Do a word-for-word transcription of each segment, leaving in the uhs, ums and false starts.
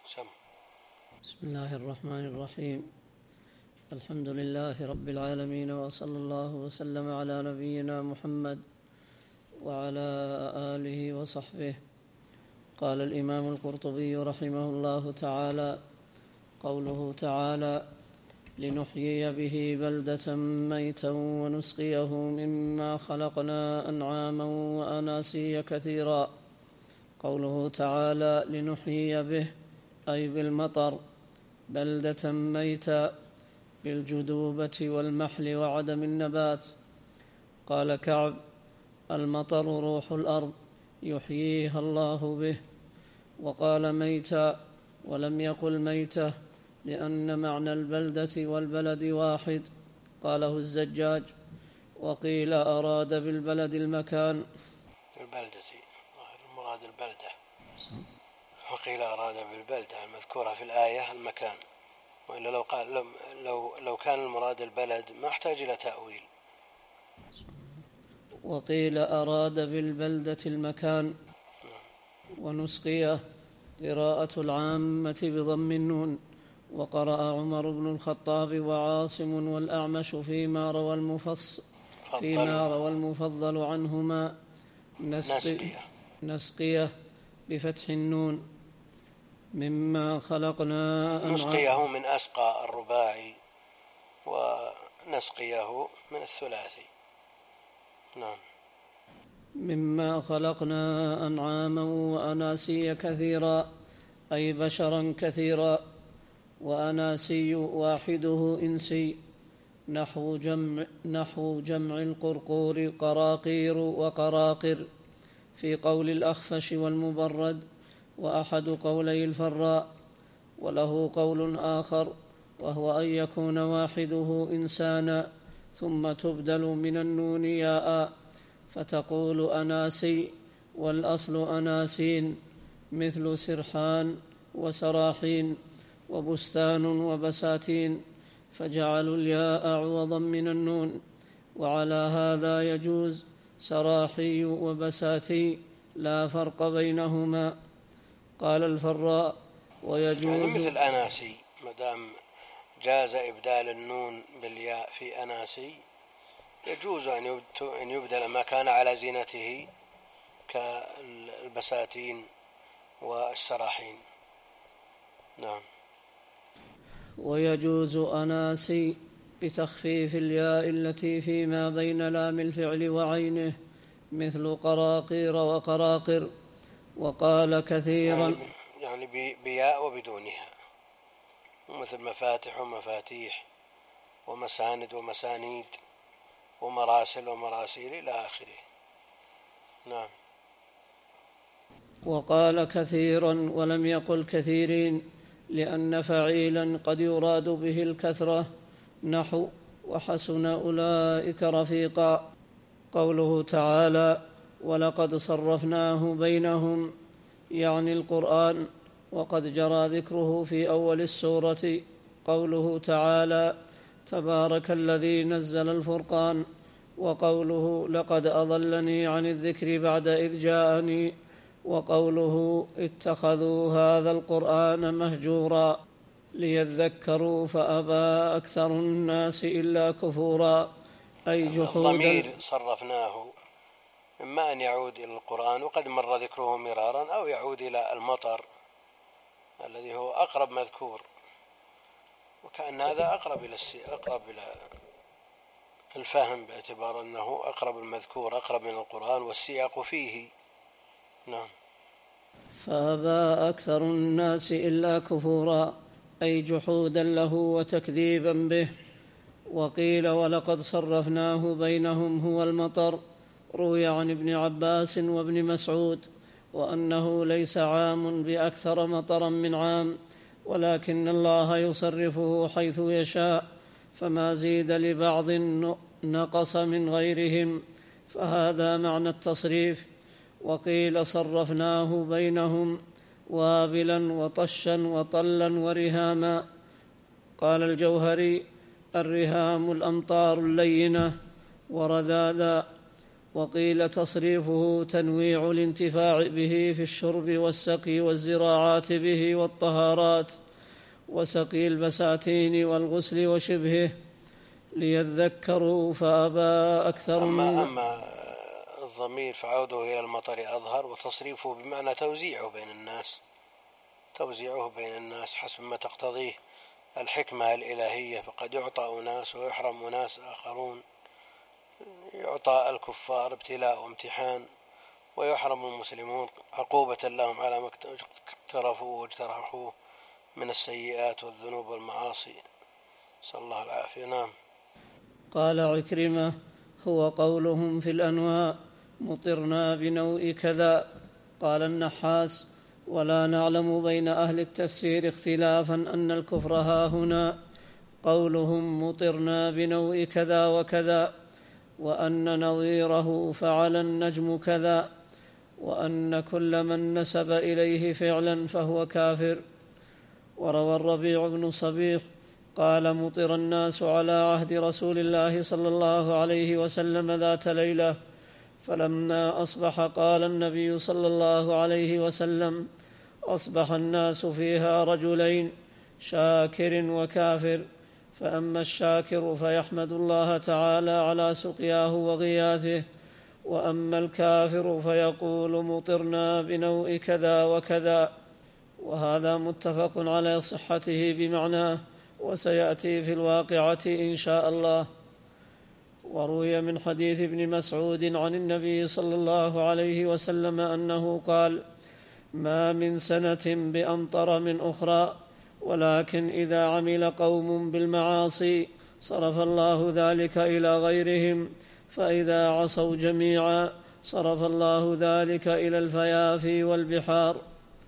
سم. بسم الله الرحمن الرحيم. الحمد لله رب العالمين، وصلى الله وسلم على نبينا محمد وعلى آله وصحبه. قال الإمام القرطبي رحمه الله تعالى: قوله تعالى: لنحيي به بلدة ميتا ونسقيه مما خلقنا أنعاما وأناسيا كثيرا. قوله تعالى لنحيي به أي بالمطر بلدة ميتا بالجذوبة والمحل وعدم النبات. قال كعب: المطر روح الأرض يحييها الله به. وقال ميتا ولم يقل ميتة لأن معنى البلدة والبلد واحد. قاله الزجاج. وقيل أراد بالبلد المكان، البلدة المراد البلدة، وقيل أراد بالبلدة المذكورة في الآية المكان، وإلا لو قال لو لو كان المراد البلد ما احتاج إلى تأويل. وقيل أراد بالبلدة المكان. ونسقيه قراءة العامة بضم النون. وقرأ عمر بن الخطاب وعاصم والأعمش فيما روى المفصل فيما روى المفضل عنهما نسقيه, نسقيه بفتح النون مما خلقنا. نسقيه من أسقى الرباعي، ونسقيه من الثلاثي. نعم. مما خلقنا أنعاما وأناسيا كثيرا أي بشرا كثيرا. وأناسي واحده إنسي، نحو جمع, نحو جمع القرقور قراقير وقراقر في قول الأخفش والمبرد، وأحد قولي الفراء. وله قول آخر وهو أن يكون واحده إنسانا ثم تبدل من النون ياء فتقول أناسي، والأصل أناسين، مثل سرحان وسراحين وبستان وبساتين، فجعلوا الياء عوضا من النون. وعلى هذا يجوز سراحي وبساتي، لا فرق بينهما. قال الفراء: ويجوز يعني مثل أناسي، مدام جاز إبدال النون بالياء في أناسي يجوز أن يبدل ما كان على زينته كالبساتين والسراحين. نعم. ويجوز أناسي بتخفيف الياء التي فيما بين لام الفعل وعينه، مثل قراقير وقراقر. وقال كثيرا يعني, يعني بياء وبدونها، مثل مفاتح ومفاتيح ومساند ومسانيد ومراسل ومراسيل إلى آخره. نعم. وقال كثيرا ولم يقل كثيرين، لأن فعيلا قد يراد به الكثرة، نحو وحسن أولئك رفيقا. قوله تعالى: ولقد صرفناه بينهم، يعني القرآن، وقد جرى ذكره في أول السورة. قوله تعالى: تبارك الذي نزل الفرقان. وقوله: لقد أضلني عن الذكر بعد إذ جاءني. وقوله: اتخذوا هذا القرآن مهجورا ليذكروا فأبى أكثر الناس إلا كفورا أي جحودا. الضمير صرفناه إما أن يعود إلى القرآن وقد مر ذكره مرارا، أو يعود إلى المطر الذي هو أقرب مذكور، وكأن هذا أقرب إلى أقرب إلى الفهم، باعتبار أنه أقرب المذكور، أقرب من القرآن والسياق فيه. نعم. فأبى أكثر الناس إلا كفورا أي جحودا له وتكذيبا به. وقيل: ولقد صرفناه بينهم هو المطر، روي عن ابن عباس وابن مسعود، وأنه ليس عام بأكثر مطرا من عام، ولكن الله يصرفه حيث يشاء، فما زيد لبعض نقص من غيرهم، فهذا معنى التصريف. وقيل: صرفناه بينهم وابلا وطشا وطلا ورهاما. قال الجوهري: الرهام الأمطار اللينة ورذاذا. وقيل تصريفه تنويع الانتفاع به في الشرب والسقي والزراعات به والطهارات وسقي البساتين والغسل وشبهه ليذكروا فأبى أكثر أما, أما الضمير فعوده إلى المطر أظهر، وتصريفه بمعنى توزيعه بين الناس، توزيعه بين الناس حسب ما تقتضيه الحكمة الإلهية، فقد يعطى أناس ويحرم أناس آخرون. يعطى الكفار ابتلاء وامتحان، ويحرم المسلمون عقوبة لهم على ما اقترفوا واجترحوه من السيئات والذنوب والمعاصي، صلى الله العافية. نعم. قال عكرمة: هو قولهم في الأنواع مطرنا بنوء كذا. قال النحاس: ولا نعلم بين أهل التفسير اختلافا أن الكفر ها هنا قولهم مطرنا بنوء كذا وكذا، وأن نظيره فعل النجم كذا، وأن كل من نسب إليه فعلا فهو كافر. وروى الربيع بن صبيح قال: مطر الناس على عهد رسول الله صلى الله عليه وسلم ذات ليلة، فلما أصبح قال النبي صلى الله عليه وسلم: أصبح الناس فيها رجلين، شاكر وكافر، فأما الشاكر فيحمد الله تعالى على سقياه وغياثه، وأما الكافر فيقول مطرنا بنوء كذا وكذا. وهذا متفق على صحته بمعناه، وسيأتي في الواقعة إن شاء الله. وروي من حديث ابن مسعود عن النبي صلى الله عليه وسلم أنه قال: ما من سنة بأمطر من أخرى، ولكن إذا عمل قوم بالمعاصي صرف الله ذلك إلى غيرهم، فإذا عصوا جميعا صرف الله ذلك إلى الفيافي والبحار.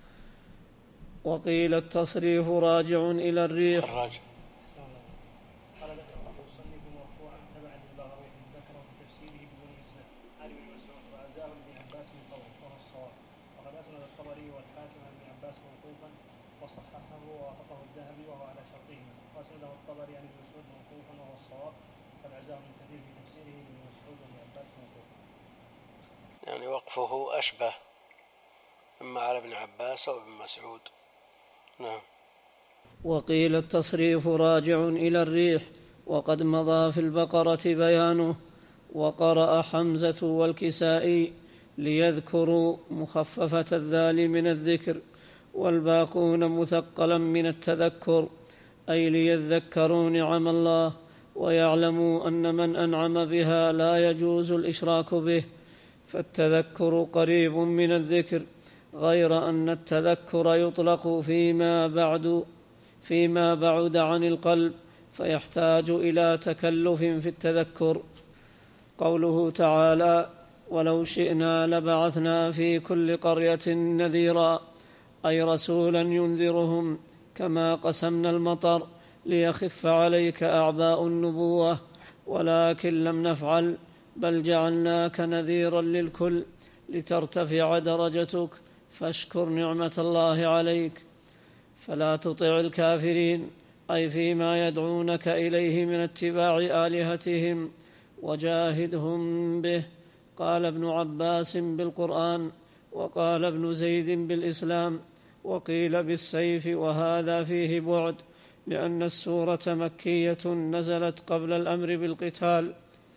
وقيل التصريف راجع إلى الريح. الراجع. قال ذكر المصنف مرفوعا تبعا للبغوي ذكره في تفسيره بدون اسناد عن ابن مسعود وعزاه ابن عباس من قول وهو الصواب، وقد اسند الطبري والحاكم عن ابن عباس موقوفا وصححه ووافقه الذهبي وهو على شرطهما، واسنده الطبري عن ابن مسعود موقوفا وهو الصواب، قد عزاه ابن كثير في تفسيره ابن مسعود وابن عباس موقوفا. يعني وقفه أشبه إما على ابن عباس أو ابن مسعود. نعم. وقيل التصريف راجع إلى الريح، وقد مضى في البقرة بيانه. وقرأ حمزة والكسائي ليذكروا مخففة الذال من الذكر، والباقون مثقلا من التذكر، أي ليذكروا نعم الله ويعلموا أن من أنعم بها لا يجوز الإشراك به، فالتذكر قريب من الذكر، غير أن التذكر يطلق فيما بعد فيما بعد عن القلب، فيحتاج إلى تكلف في التذكر. قوله تعالى: ولو شئنا لبعثنا في كل قرية نذيرا، أي رسولا ينذرهم، كما قسمنا المطر ليخف عليك أعباء النبوة، ولكن لم نفعل، بل جعلناك نذيرا للكل لترتفع درجتك، فاشكر نعمة الله عليك. فلا تطع الكافرين، أي فيما يدعونك إليه من اتباع آلهتهم، وجاهدهم به. قال ابن عباس بالقرآن، وقال ابن زيد بالإسلام، وقيل بالسيف، وهذا فيه بعد، لأن السورة مكية نزلت قبل الأمر بالقتال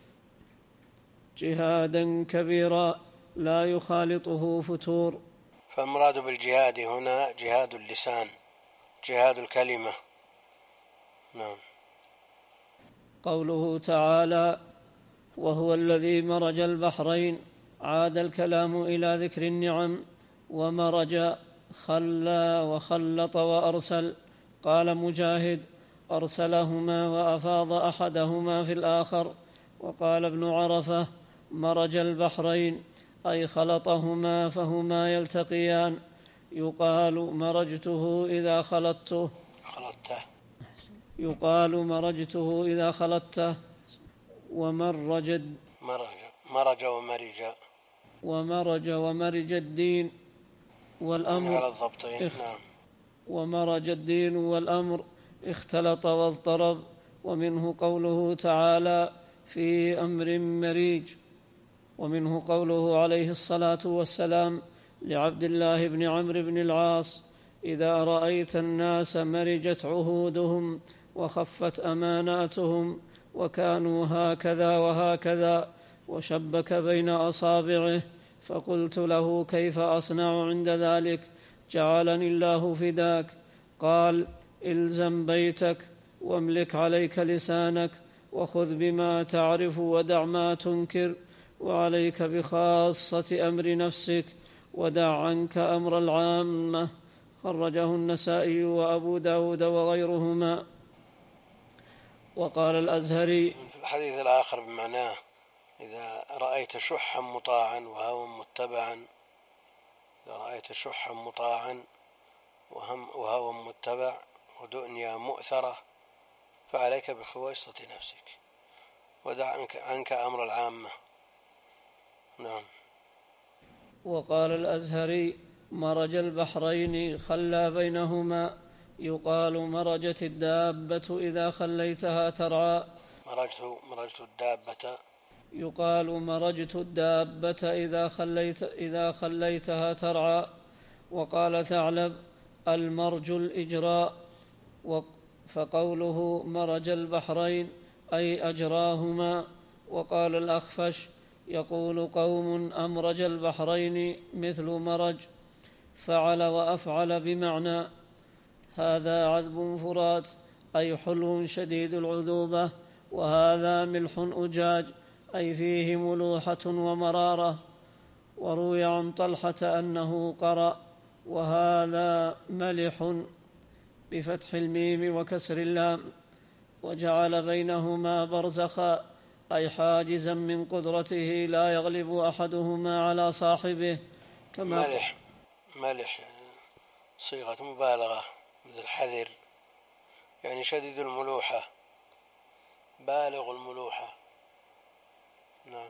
جهادا كبيرا لا يخالطه فتور. فالمراد بالجهاد هنا جهاد اللسان، جهاد الكلمة. نعم. قوله تعالى: وهو الذي مرج البحرين، عاد الكلام إلى ذكر النعم، ومرج خلى وخلط وأرسل. قال مجاهد: أرسلهما وأفاض أحدهما في الآخر. وقال ابن عرفة: مرج البحرين، أي خلطهما فهما يلتقيان. يقال مرجته إذا خلطته خلطته يقال مرجته إذا خلطته ومرج مرج مرج ومرج ومرج ومرج الدين والأمر على الضبطين. اخ... نعم. ومرج الدين والأمر اختلط واضطرب. ومنه قوله تعالى: في أمر مريج. ومنه قوله عليه الصلاة والسلام لعبد الله بن عمرو بن العاص: إذا رأيت الناس مرجت عهودهم وخفت أماناتهم وكانوا هكذا وهكذا، وشبك بين أصابعه، فقلت له: كيف أصنع عند ذلك؟ جعلني الله فداك. قال: إلزم بيتك واملك عليك لسانك وخذ بما تعرف ودع ما تنكر، وعليك بخاصة أمر نفسك ودع عنك أمر العامة. خرجه النسائي وأبو داود وغيرهما. وقال الأزهري في الحديث الآخر بمعناه: إذا رأيت شحا مطاعا وهوى متبعا إذا رأيت شحا مطاعا وهوى متبع ودنيا مؤثرة فعليك بخويصة نفسك ودع عنك أمر العامة. نعم. وقال الأزهري: مرج البحرين خلى بينهما، يقال مرجت الدابة إذا خليتها ترعى. مرجت مرجت الدابة يقال مرجت الدابة إذا خليت إذا خليتها ترعى. وقال ثعلب: المرج الإجراء. فقوله مرج البحرين أي أجراهما. وقال الأخفش: يقول قوم أمرج البحرين مثل مرج، فعل وأفعل بمعنى. هذا عذب فرات أي حلو شديد العذوبة، وهذا ملح أجاج أي فيه ملوحة ومرارة. وروي عن طلحة أنه قرأ: وهذا ملح بفتح الميم وكسر اللام، وجعل بينهما برزخا أي حاجزا من قدرته لا يغلب أحدهما على صاحبه. كما ملح ملح صيغة مبالغة مثل حذر، يعني شديد الملوحة بالغ الملوحة. نعم.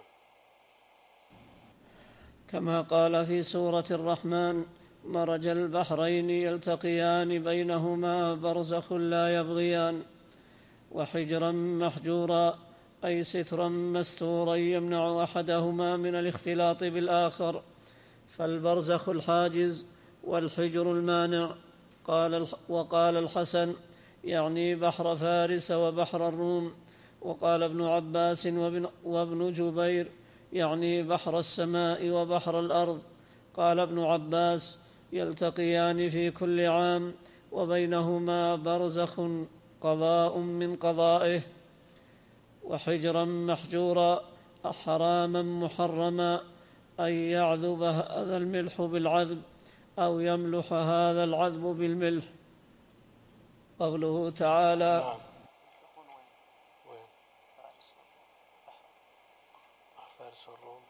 كما قال في سورة الرحمن: مرج البحرين يلتقيان بينهما برزخ لا يبغيان. وحجرا محجورا أي سترا مستورا يمنع أحدهما من الاختلاط بالآخر، فالبرزخ الحاجز والحجر المانع. قال وقال الحسن: يعني بحر فارس وبحر الروم. وقال ابن عباس وابن, وابن جبير: يعني بحر السماء وبحر الأرض. قال ابن عباس: يلتقيان في كل عام وبينهما برزخ قضاء من قضائه. وحجرا محجورا حراما محرما أي يعذب هذا الملح بالعذب أو يملح هذا العذب بالملح. قوله تعالى: فارس والروم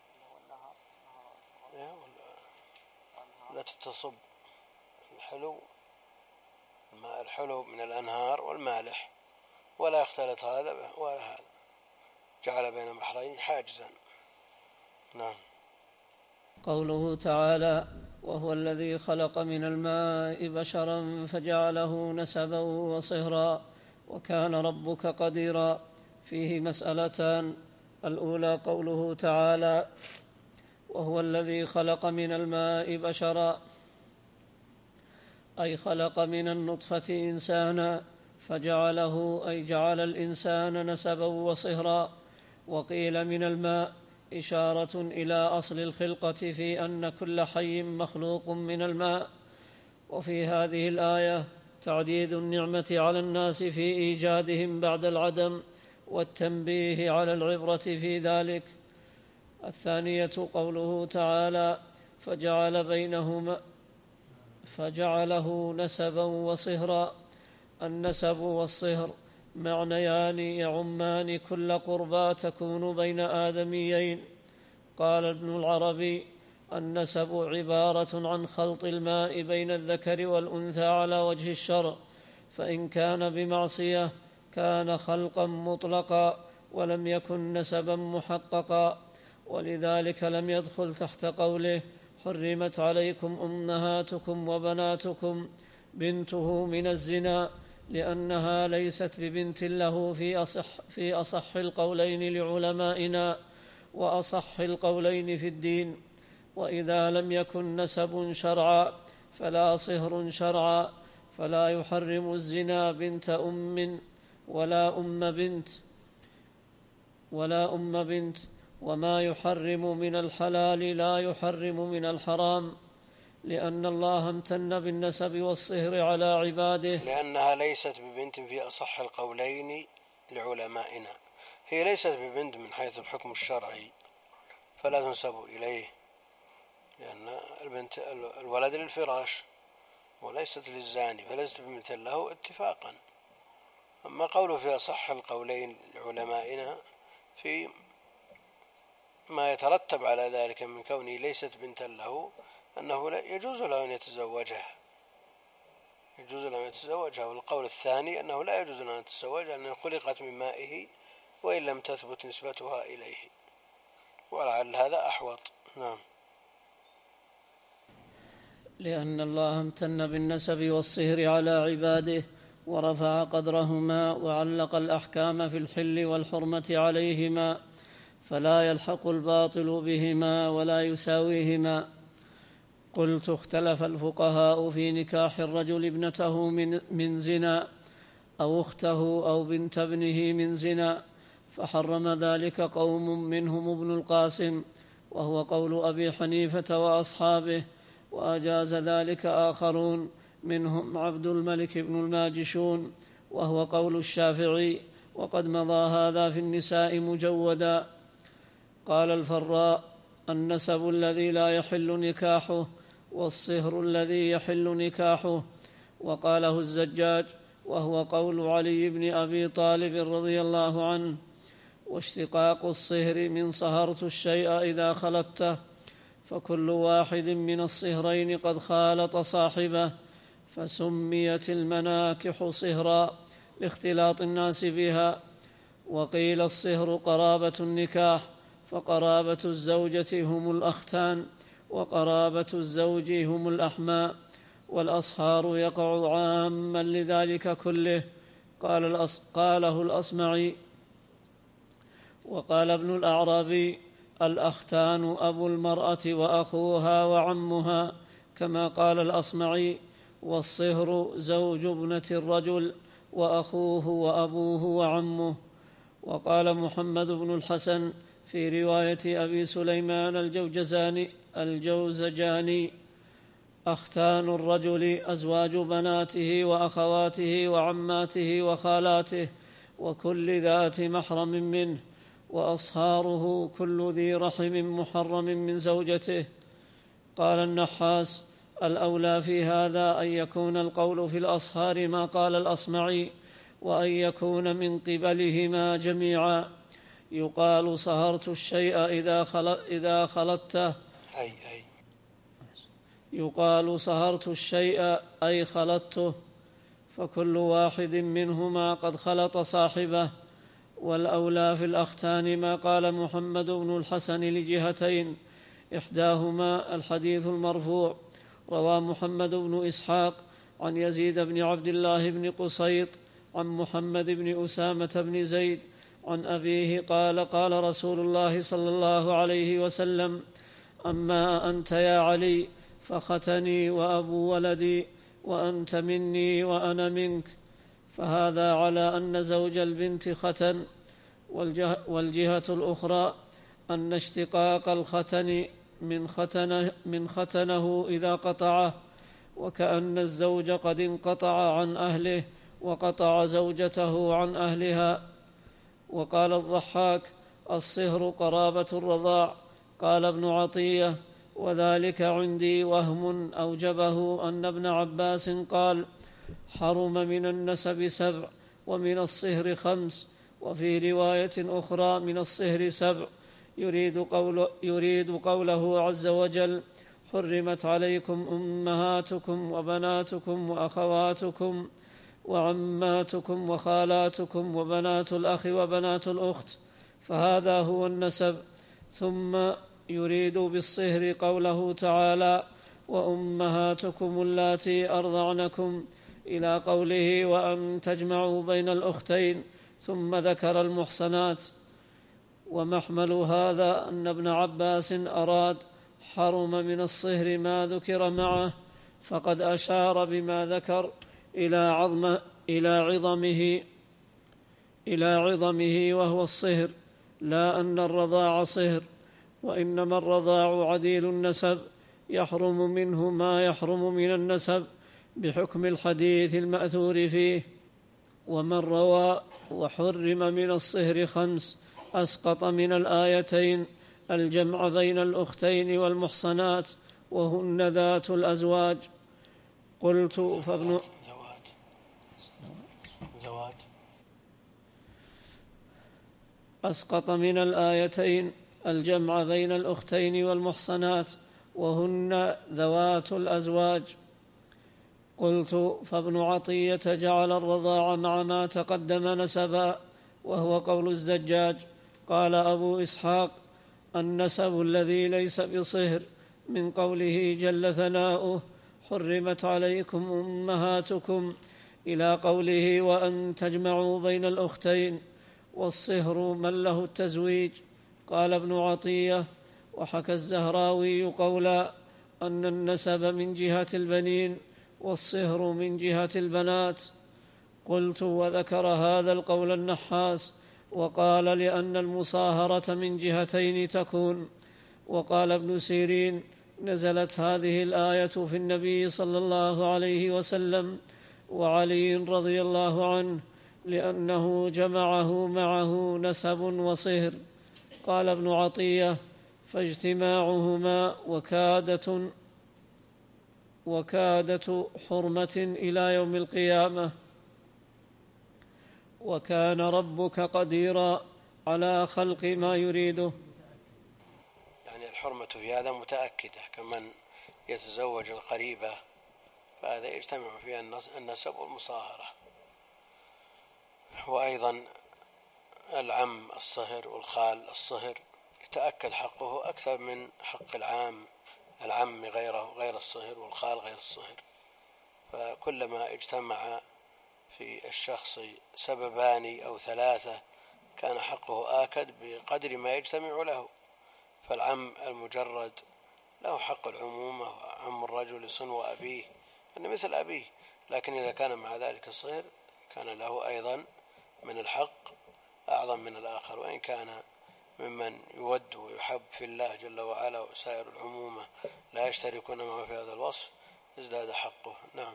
لا تتصب الحلو الماء الحلو من الأنهار والمالح ولا يختلط هذا ولا هذا، جعل بين البحرين حاجزا. نعم. قوله تعالى: وهو الذي خلق من الماء بشرا فجعله نسبا وصهرا وكان ربك قديرا. فيه مسألتان: الأولى قوله تعالى: وهو الذي خلق من الماء بشرا، أي خلق من النطفة إنسانا فجعله أي جعل الإنسان نسبا وصهرا. وقيل من الماء إشارة إلى أصل الخلقة في أن كل حي مخلوق من الماء. وفي هذه الآية تعديد النعمة على الناس في إيجادهم بعد العدم والتنبيه على العبرة في ذلك. الثانية قوله تعالى: فجعل بينهما فجعله نسبا وصهرا. النسب والصهر معنيان يعمان كل قربى تكون بين آدميين. قال ابن العربي: النسب عبارة عن خلط الماء بين الذكر والأنثى على وجه الشرع، فإن كان بمعصية كان خلقا مطلقا ولم يكن نسبا محققا، ولذلك لم يدخل تحت قوله: حرمت عليكم أمهاتكم وبناتكم بنته من الزنا، لأنها ليست ببنت له في أصح, في أصح القولين لعلمائنا. وأصح القولين في الدين. وإذا لم يكن نسب شرعا فلا صهر شرعا، فلا يحرم الزنا بنت أم ولا أم بنت ولا أم بنت وما يحرم من الحلال لا يحرم من الحرام، لأن الله امتن بالنسب والصهر على عباده، لأنها ليست ببنت في أصح القولين لعلمائنا. هي ليست ببنت من حيث الحكم الشرعي فلا تنسب إليه، لأن البنت الولد للفراش وليست للزاني، فليست بمثل له اتفاقا. أما قوله في أصح القولين لعلمائنا في ما يترتب على ذلك من كونه ليست بنتا له أنه يجوز له أن يتزوجها يجوز له أن يتزوجها والقول الثاني أنه لا يجوز له أن يتزوجها لأنها خلقت من مائه وإن لم تثبت نسبتها إليه، ولعل هذا أحوط. نعم. لأن الله امتن بالنسب والصهر على عباده ورفع قدرهما وعلق الأحكام في الحل والحرمة عليهما، فلا يلحق الباطل بهما ولا يساويهما. قلت: اختلف الفقهاء في نكاح الرجل ابنته من, من زنا أو أخته أو بنت ابنه من زنا، فحرم ذلك قوم منهم ابن القاسم وهو قول أبي حنيفة وأصحابه، وأجاز ذلك آخرون منهم عبد الملك بن الماجشون وهو قول الشافعي، وقد مضى هذا في النساء مجودا. قال الفراء: النسب الذي لا يحل نكاحه والصهر الذي يحل نكاحه. وقاله الزجاج وهو قول علي بن أبي طالب رضي الله عنه: واشتقاق الصهر من صهرت الشيء إذا خلطته، فكل واحد من الصهرين قد خالط صاحبه، فسميت المناكح صهرا لاختلاط الناس بها. وقيل الصهر قرابة النكاح، فقرابة الزوجة هم الأختان وقرابة الزوج هم الأحماء، والأصهار يقع عاما لذلك كله. قال الأص... قاله الأصمعي. وقال ابن الأعرابي: الأختان أبو المرأة وأخوها وعمها، كما قال الأصمعي: والصهر زوج ابنة الرجل وأخوه وأبوه وعمه. وقال محمد بن الحسن في رواية أبي سليمان الجوزجاني الجوزجاني: أختان الرجل أزواج بناته وأخواته وعماته وخالاته وكل ذات محرم منه، وأصهاره كل ذي رحم محرم من زوجته. قال النحاس: الأولى في هذا أن يكون القول في الأصهار ما قال الأصمعي، وأن يكون من قبلهما جميعا. يقال صهرت الشيء إذا خلط إذا خلطته أي أي يقال صهرت الشيء أي خلطته، فكل واحد منهما قد خلط صاحبه. والأولى في الأختان ما قال محمد بن الحسن لجهتين: إحداهما الحديث المرفوع روى محمد بن إسحاق عن يزيد بن عبد الله بن قصيط عن محمد بن أسامة بن زيد عن أبيه قال: قال رسول الله صلى الله عليه وسلم: أما أنت يا علي فختني وأبو ولدي، وأنت مني وأنا منك. فهذا على أن زوج البنت ختن. والجهة, والجهة الأخرى أن اشتقاق الختن من ختنه, من ختنه إذا قطعه، وكأن الزوج قد انقطع عن أهله وقطع زوجته عن أهلها. وقال الضحاك: الصهر قرابة الرضاع. قال ابن عطية: وذلك عندي وهم أوجبه أن ابن عباس قال: حرم من النسب سبع ومن الصهر خمس، وفي رواية أخرى من الصهر سبع، يريد, قول يريد قوله عز وجل: حرمت عليكم أمهاتكم وبناتكم وأخواتكم وعماتكم وخالاتكم وبنات الأخ وبنات الأخت، فهذا هو النسب. ثم يريد بالصهر قوله تعالى: وأمهاتكم اللاتي أرضعنكم، إلى قوله: وأن تجمعوا بين الأختين، ثم ذكر المحصنات. ومحمل هذا أن ابن عباس أراد حرم من الصهر ما ذكر معه، فقد أشار بما ذكر إلى عظم إلى عظمه إلى عظمه وهو الصهر، لا أن الرضاع صهر، وإنما الرضاع عديل النسب يحرم منه ما يحرم من النسب بحكم الحديث المأثور فيه. ومن روى وحرم من الصهر خمس أسقط من الآيتين الجمع بين الأختين والمحصنات وهن ذات الأزواج. قلت فابن زواج زواج أسقط من الآيتين الجمع بين الأختين والمحصنات وهن ذوات الأزواج. قلت فابن عطية جعل الرضاع مع ما تقدم نسبا، وهو قول الزجاج. قال أبو إسحاق النسب الذي ليس بصهر من قوله جل ثناؤه حرمت عليكم أمهاتكم إلى قوله وأن تجمعوا بين الأختين، والصهر من له التزويج. قال ابن عطية وحكى الزهراوي قولا أن النسب من جهة البنين والصهر من جهة البنات. قلت وذكر هذا القول النحاس وقال لأن المصاهرة من جهتين تكون. وقال ابن سيرين نزلت هذه الآية في النبي صلى الله عليه وسلم وعلي رضي الله عنه لأنه جمعه معه نسب وصهر. قال ابن عطية فاجتماعهما وكادة وكادة حرمة إلى يوم القيامة، وكان ربك قديرا على خلق ما يريده. يعني الحرمة في هذا متأكدة، كمن يتزوج القريبة فهذا يجتمع فيها النسب والمصاهرة. وأيضا العم الصهر والخال الصهر يتأكد حقه أكثر من حق العام العم غيره غير الصهر والخال غير الصهر. فكلما اجتمع في الشخص سببان أو ثلاثة كان حقه آكد بقدر ما يجتمع له. فالعم المجرد له حق العمومة، عم الرجل صنو أبيه يعني مثل أبيه، لكن إذا كان مع ذلك الصهر كان له أيضا من الحق أعظم من الآخر، وإن كان ممن يود ويحب في الله جل وعلا وسائر العمومة لا يشتركون معه في هذا الوصف ازداد حقه. نعم.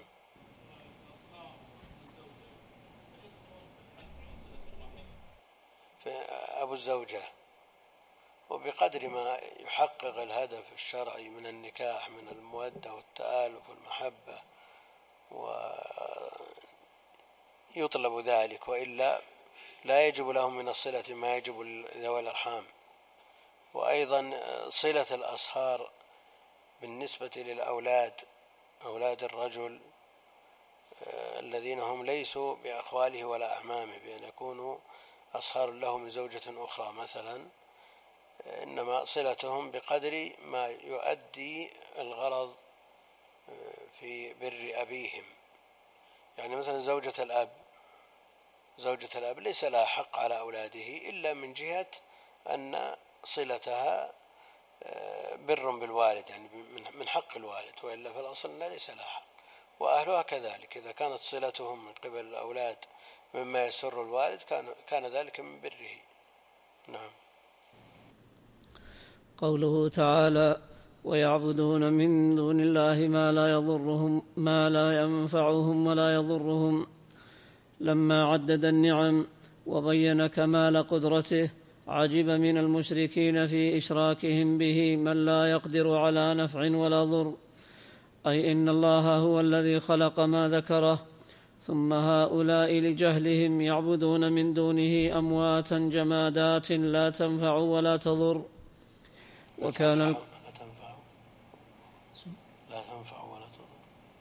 أبو الزوجة وبقدر ما يحقق الهدف الشرعي من النكاح من المودة والتآلف والمحبة ويطلب ذلك، وإلا لا يجب لهم من الصلة ما يجب لذوي الأرحام. وأيضا صلة الأصهار بالنسبة للأولاد أولاد الرجل الذين هم ليسوا بأخواله ولا أعمامه بأن يكونوا أصهار له من زوجة أخرى مثلا، إنما صلتهم بقدر ما يؤدي الغرض في بر أبيهم. يعني مثلا زوجة الأب زوجة الأب ليس لها حق على أولاده إلا من جهة أن صلتها بر بالوالد يعني من حق الوالد، وإلا في الأصل لا ليس لها حق. وأهلها كذلك إذا كانت صلتهم من قبل الأولاد مما يسر الوالد كان, كان ذلك من بره. نعم. قوله تعالى ويعبدون من دون الله ما لا يضرهم ما لا ينفعهم ولا يضرهم، لما عدد النعم وبين كمال قدرته عجب من المشركين في إشراكهم به من لا يقدر على نفع ولا ضر، أي إن الله هو الذي خلق ما ذكره، ثم هؤلاء لجهلهم يعبدون من دونه أمواتا جمادات لا تنفع ولا تضر. وكان لا تنفع لا تنفع ولا تضر.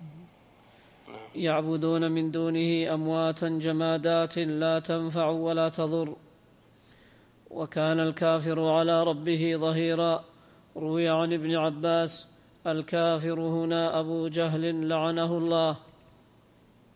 يعبدون من دونه أمواتا جمادات لا تنفع ولا تضر. وكان الكافر على ربه ظهيرا. روي عن ابن عباس الكافر هنا أبو جهل لعنه الله،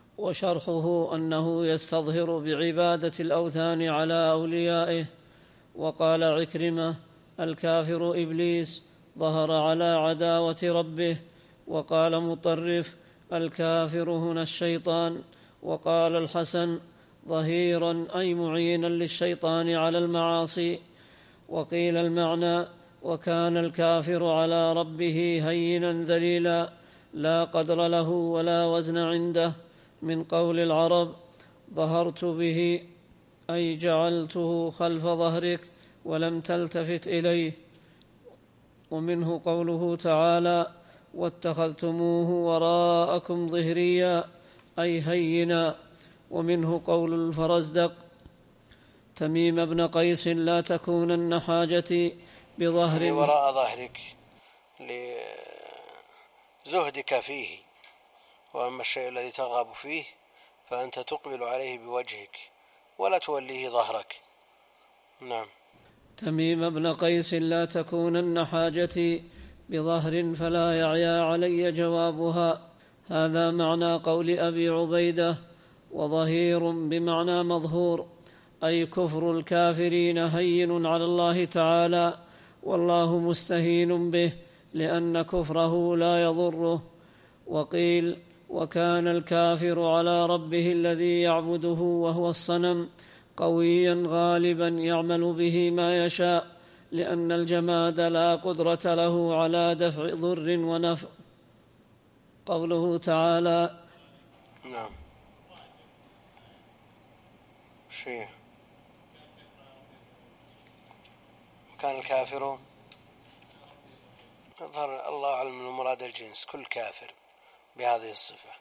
وشرحه أنه يستظهر بعبادة الأوثان على أوليائه، وقال عكرمة: الكافر إبليس ظهر على عداوة ربه. وقال مطرف: الكافر هنا الشيطان. وقال الحسن: ظهيرا أي معينا للشيطان على المعاصي. وقيل المعنى: وكان الكافر على ربه هينا ذليلا لا قدر له ولا وزن عنده، من قول العرب: ظهرت به أي جعلته خلف ظهرك ولم تلتفت إليه. ومنه قوله تعالى: واتخذتموه وراءكم ظهريا أي هينا. ومنه قول الفرزدق: تميم بن قيس: لا تكونن حاجتي بظهر، يعني وراء ظهرك لزهدك فيه، وأما الشيء الذي ترغب فيه فأنت تقبل عليه بوجهك ولا توليه ظهرك. نعم. تميم بن قيس: لا تكونن حاجتي بظهر فلا يعيا علي جوابها. هذا معنى قول أبي عبيدة. وظهير بمعنى مظهور، أي كفر الكافرين هين على الله تعالى، والله مستهين به لأن كفره لا يضره. وقيل: وكان الكافر على ربه الذي يعبده وهو الصنم قويا غالبا يعمل به ما يشاء، لأن الجماد لا قدرة له على دفع ضر ونفع. قوله تعالى: نعم. شيء كان الكافر، ظهر الله أعلم من مراد الجنس، كل كافر بهذه الصفة.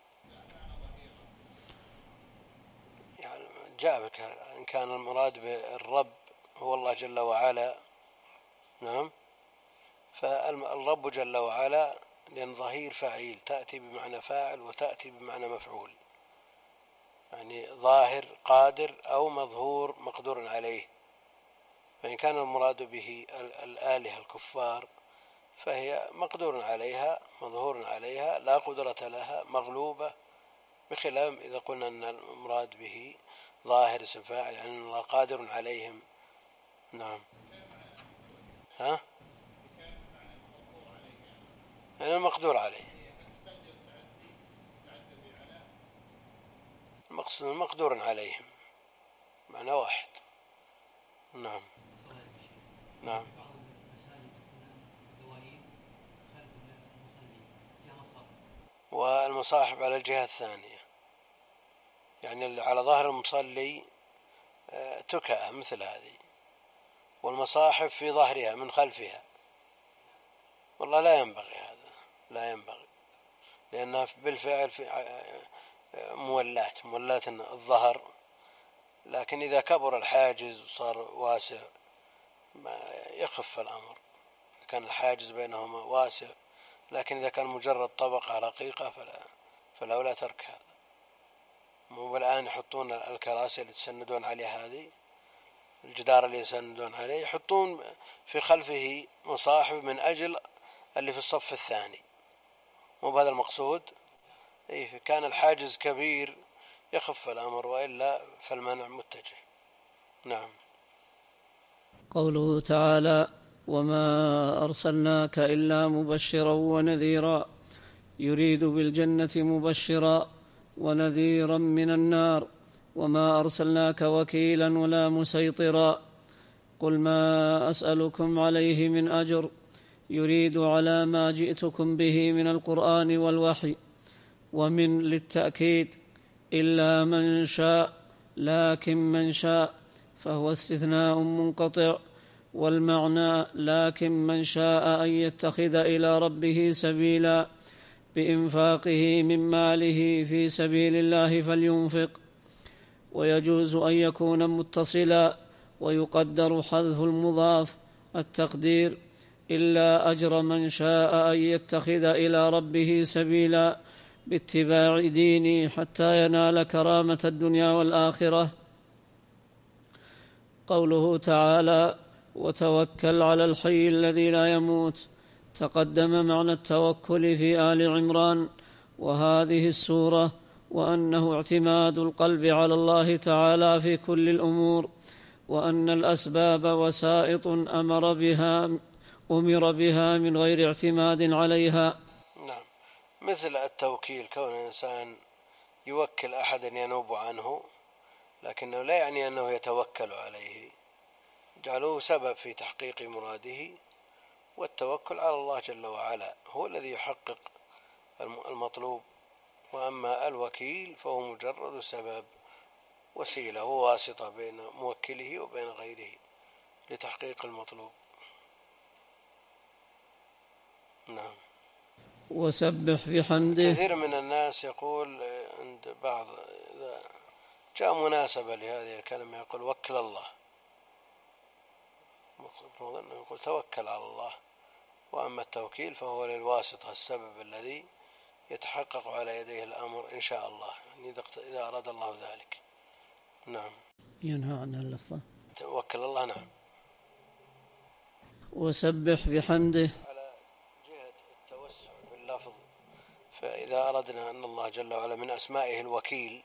يعني جاء بك إن كان المراد بالرب هو الله جل وعلا. نعم. فالرب جل وعلا لأن ظهير فعيل، تأتي بمعنى فاعل وتأتي بمعنى مفعول، يعني ظاهر قادر أو مظهور مقدور عليه. فإن كان المراد به الآلهة الكفار فهي مقدور عليها مظهور عليها لا قدرة لها مغلوبة، بخلاف إذا قلنا أن المراد به ظاهر اسم فاعل يعني الله قادر عليهم. نعم. ها؟ يعني المقدور عليه، المقصود مقدور عليهم، معنى واحد. نعم. نعم. والمصاحب على الجهة الثانية، يعني على ظهر المصلي تكأة مثل هذه، والمصاحب في ظهرها من خلفها. والله لا ينبغي هذا، لا ينبغي، لأنها بالفعل في مولات مولات الظهر. لكن إذا كبر الحاجز وصار واسع يخف الأمر، كان الحاجز بينهما واسع. لكن إذا كان مجرد طبقة رقيقة فلا فالأولى ترك هذا. والآن يحطون الكراسي اللي يتسندون عليها، هذه الجدار اللي يسندون عليه يحطون في خلفه مصاحب من أجل اللي في الصف الثاني، مو بهذا المقصود. إيه، كان الحاجز كبير يخف الأمر، وإلا فالمنع متجه. نعم. قوله تعالى: وما أرسلناك إلا مبشرا ونذيرا، يريد بالجنة مبشرا ونذيرا من النار، وما أرسلناك وكيلا ولا مسيطرا. قل ما أسألكم عليه من أجر، يريد على ما جئتكم به من القرآن والوحي. ومن للتأكيد: إلا من شاء لكن من شاء، فهو استثناء منقطع. والمعنى: لكن من شاء أن يتخذ إلى ربه سبيلا بإنفاقه من ماله في سبيل الله فلينفق. ويجوز أن يكون متصلا، ويقدر حذف المضاف. التقدير: إلا أجر من شاء أن يتخذ إلى ربه سبيلا باتباع دينه حتى ينال كرامة الدنيا والآخرة. قوله تعالى: وتوكل على الحي الذي لا يموت، تقدم معنى التوكل في آل عمران وهذه السورة، وأنه اعتماد القلب على الله تعالى في كل الأمور، وأن الأسباب وسائط أمر بها أمر بها من غير اعتماد عليها. نعم، مثل التوكيل، كون الإنسان يوكل أحدا ينوب عنه لكنه لا يعني أنه يتوكل عليه، جعلوه سبب في تحقيق مراده، والتوكل على الله جل وعلا هو الذي يحقق المطلوب، وأما الوكيل فهو مجرد سبب، وسيلة وواسطة بين موكله وبين غيره لتحقيق المطلوب. نعم. وسبح بحمده. كثير من الناس يقول عند بعض إذا جاء مناسبة لهذه الكلمة يقول وكل الله، يقول توكل على الله، وأما التوكيل فهو للواسطة، السبب الذي يتحقق على يديه الأمر إن شاء الله، يعني إذا أراد الله ذلك. نعم. ينهى عنها اللفظة توكل الله. نعم. وسبح بحمده. على جهة التوسع في اللفظ، فإذا أردنا أن الله جل وعلا من أسمائه الوكيل،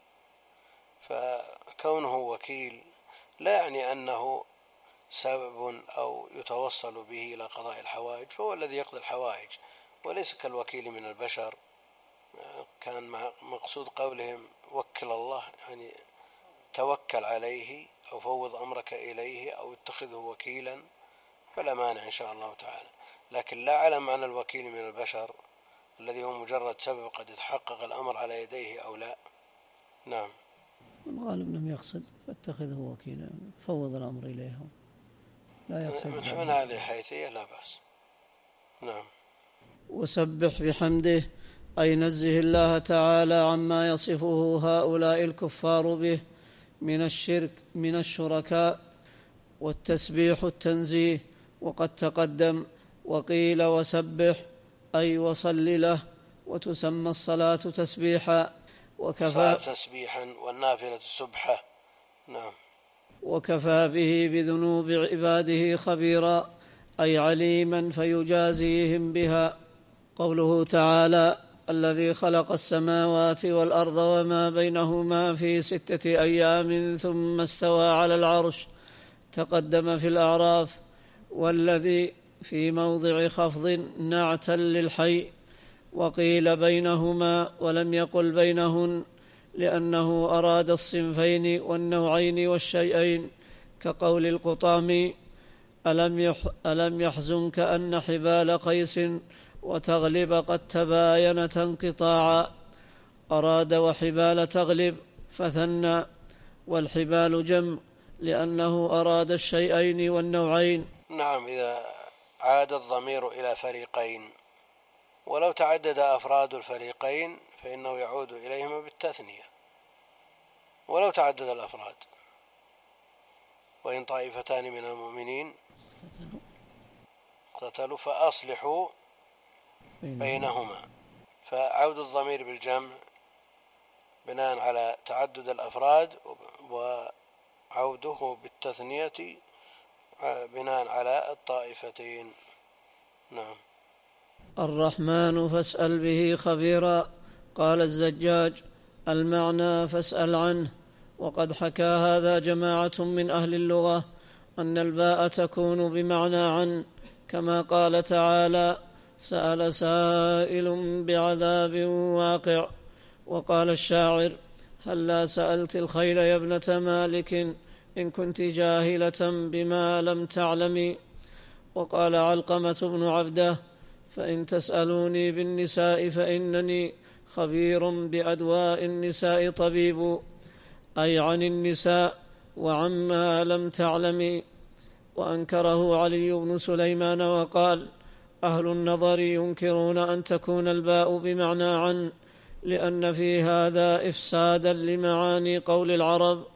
فكونه وكيل لا يعني أنه سبب أو يتوصل به إلى قضاء الحوائج، فهو الذي يقضي الحوائج وليس كالوكيل من البشر. كان مقصود قولهم وكل الله يعني توكل عليه أو فوض أمرك إليه أو اتخذه وكيلا، فلا مانع إن شاء الله تعالى، لكن لا على معنى الوكيل من البشر الذي هو مجرد سبب قد يتحقق الأمر على يديه أو لا. نعم. الغالب لم يقصد فاتخذه وكيلا، فوض الأمر إليهم، لا يقصد من هذه الحيثية لا بأس. نعم. وسبح بحمده أي نزه الله تعالى عما يصفه هؤلاء الكفار به من الشرك من الشركاء، والتسبيح التنزيه، وقد تقدم. وقيل وسبح أي وصل له، وتسمى الصلاة تسبيحا، وكفى تسبيحا والنافلة سبحة. نعم. وكفى به بذنوب عباده خبيرا أي عليما فيجازيهم بها. قوله تعالى الذي خلق السماوات والأرض وما بينهما في ستة أيام ثم استوى على العرش، تقدم في الأعراف. والذي في موضع خفض نعتا للحي. وقيل بينهما ولم يقل بينهن، لأنه أراد الصنفين والنوعين والشيئين، كقول القطامي ألم يحزنك أن حبال قيس وتغلب قد تباينت انقطاعا. أراد وحبال تغلب فثنى، والحبال جمع لأنه أراد الشيئين والنوعين. نعم. إذا عاد الضمير إلى فريقين، ولو تعدد أفراد الفريقين فإنه يعود إليهما بالتثنية، ولو تعدد الأفراد. وإن طائفتان من المؤمنين اقتتلوا فأصلحوا بينهما، فعود الضمير بالجمع بناء على تعدد الأفراد، وعوده بالتثنية بناء على الطائفتين. نعم. الرحمن فاسأل به خبيرا. قال الزجاج المعنى فاسأل عنه. وقد حكى هذا جماعة من أهل اللغة أن الباء تكون بمعنى عن، كما قال تعالى سأل سائل بعذاب واقع. وقال الشاعر هلا سألت الخيل يا ابنة مالك إن كنت جاهلة بما لم تعلمي. وقال علقمة بن عبده فإن تسألوني بالنساء فإنني خبير بأدواء النساء طبيب، أي عن النساء وعما لم تعلمي. وأنكره علي بن سليمان وقال أهل النظر ينكرون أن تكون الباء بمعنى عن، لأن في هذا إفسادا لمعاني قول العرب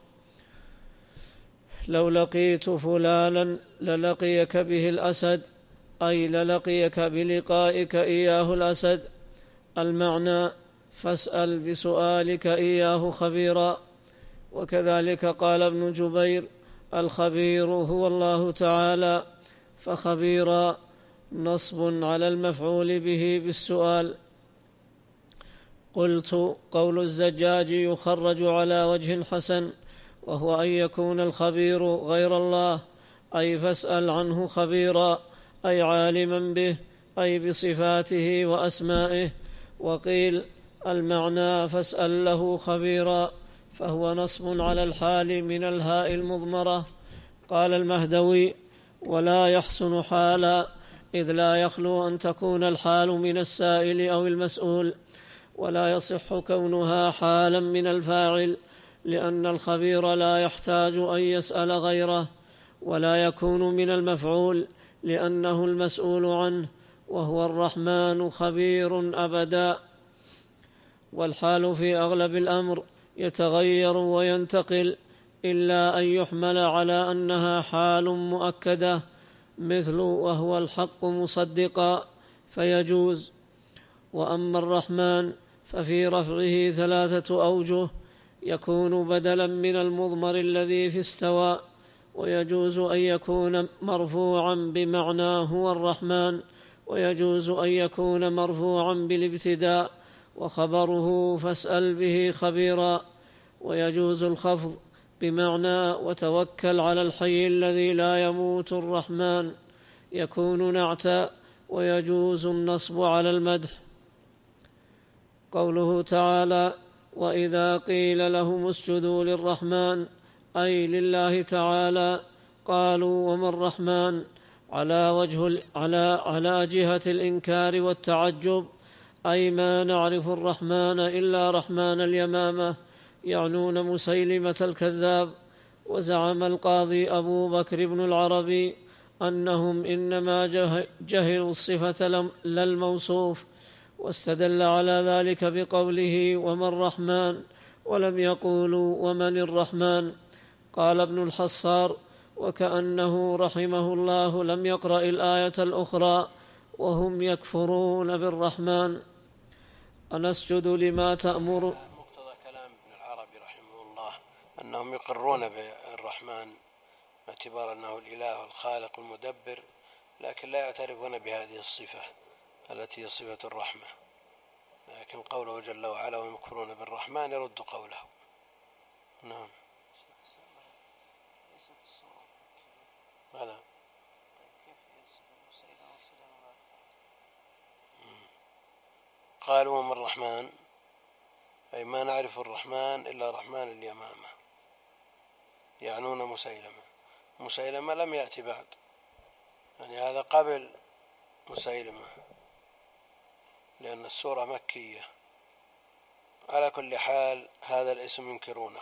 لو لقيت فلانا للقيك به الأسد، أي للقيك بلقائك إياه الأسد. المعنى فاسأل بسؤالك إياه خبيرا. وكذلك قال ابن جبير الخبير هو الله تعالى، فخبيرا نصب على المفعول به بالسؤال. قلت قول الزجاج يخرج على وجه حسن، وهو أن يكون الخبير غير الله، أي فاسأل عنه خبيرا، أي عالما به، أي بصفاته وأسمائه. وقيل المعنى فاسأل له خبيرا، فهو نصب على الحال من الهاء المضمرة. قال المهدوي: ولا يحسن حالا، إذ لا يخلو أن تكون الحال من السائل أو المسؤول، ولا يصح كونها حالا من الفاعل، لأن الخبير لا يحتاج أن يسأل غيره، ولا يكون من المفعول لأنه المسؤول عنه، وهو الرحمن خبير أبدا. والحال في أغلب الأمر يتغير وينتقل، إلا أن يحمل على أنها حال مؤكدة، مثل وهو الحق مصدقا، فيجوز. وأما الرحمن ففي رفعه ثلاثة أوجه: يكون بدلا من المضمر الذي في استوى، ويجوز أن يكون مرفوعا بمعنى هو الرحمن، ويجوز أن يكون مرفوعا بالابتداء وخبره فاسأل به خبيرا، ويجوز الخفض بمعنى وتوكل على الحي الذي لا يموت الرحمن، يكون نعتا، ويجوز النصب على المدح. قوله تعالى: وإذا قيل لهم اسجدوا للرحمن، أي لله تعالى، قالوا وما الرحمن، على وجه على على جهة الإنكار والتعجب، أي ما نعرف الرحمن إلا رحمن اليمامة، يعنون مسيلمة الكذاب. وزعم القاضي أبو بكر بن العربي أنهم إنما جهلوا الصفة لا الموصوف، واستدل على ذلك بقوله وما الرحمن، ولم يقولوا ومن الرحمن. قال ابن الحصار: وكأنه رحمه الله لم يقرأ الآية الأخرى وهم يكفرون بالرحمن. أنسجد لما تأمر. مقتضى كلام ابن العربي رحمه الله أنهم يقرون بالرحمن باعتبار أنه الإله الخالق المدبر، لكن لا يعترفون بهذه الصفة التي هي صفة الرحمة. لكن قوله جل وعلا وهم يكفرون بالرحمن يرد قوله. نعم. بلى. قالوا وما الرحمن، أي ما نعرف الرحمن إلا رحمن اليمامة، يعنون مسيلمة. مسيلمة لم يأتي بعد، يعني هذا قبل مسيلمة، لأن السورة مكية. على كل حال هذا الاسم ينكرونه،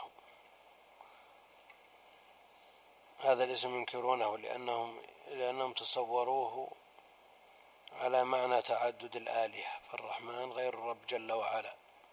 هذا الاسم ينكرونه لأنهم, لأنهم تصوروه على معنى تعدد الآلهة، فالرحمن غير الرب جل وعلا.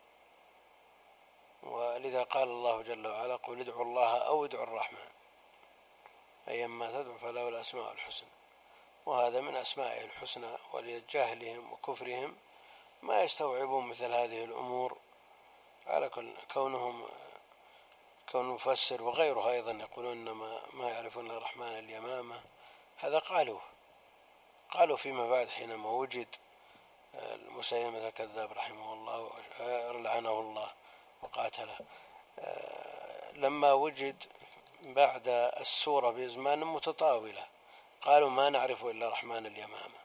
ولذا قال الله جل وعلا: قل ادعوا الله أو ادعوا الرحمن، أيما تدعو فله الأسماء الحسنى. وهذا من أسمائه الحسنى، ولجهلهم وكفرهم ما يستوعبون مثل هذه الأمور. على كل كونهم كون مفسر وغيره أيضا يقولون ما, ما يعرفون الرحمن اليمامة، هذا قالوه قالوا فيما بعد حينما وجد المسيلمة الكذاب رحمه الله لعنه الله وقاتله، لما وجد بعد السورة بزمان متطاولة قالوا ما نعرف إلا رحمن اليمامة،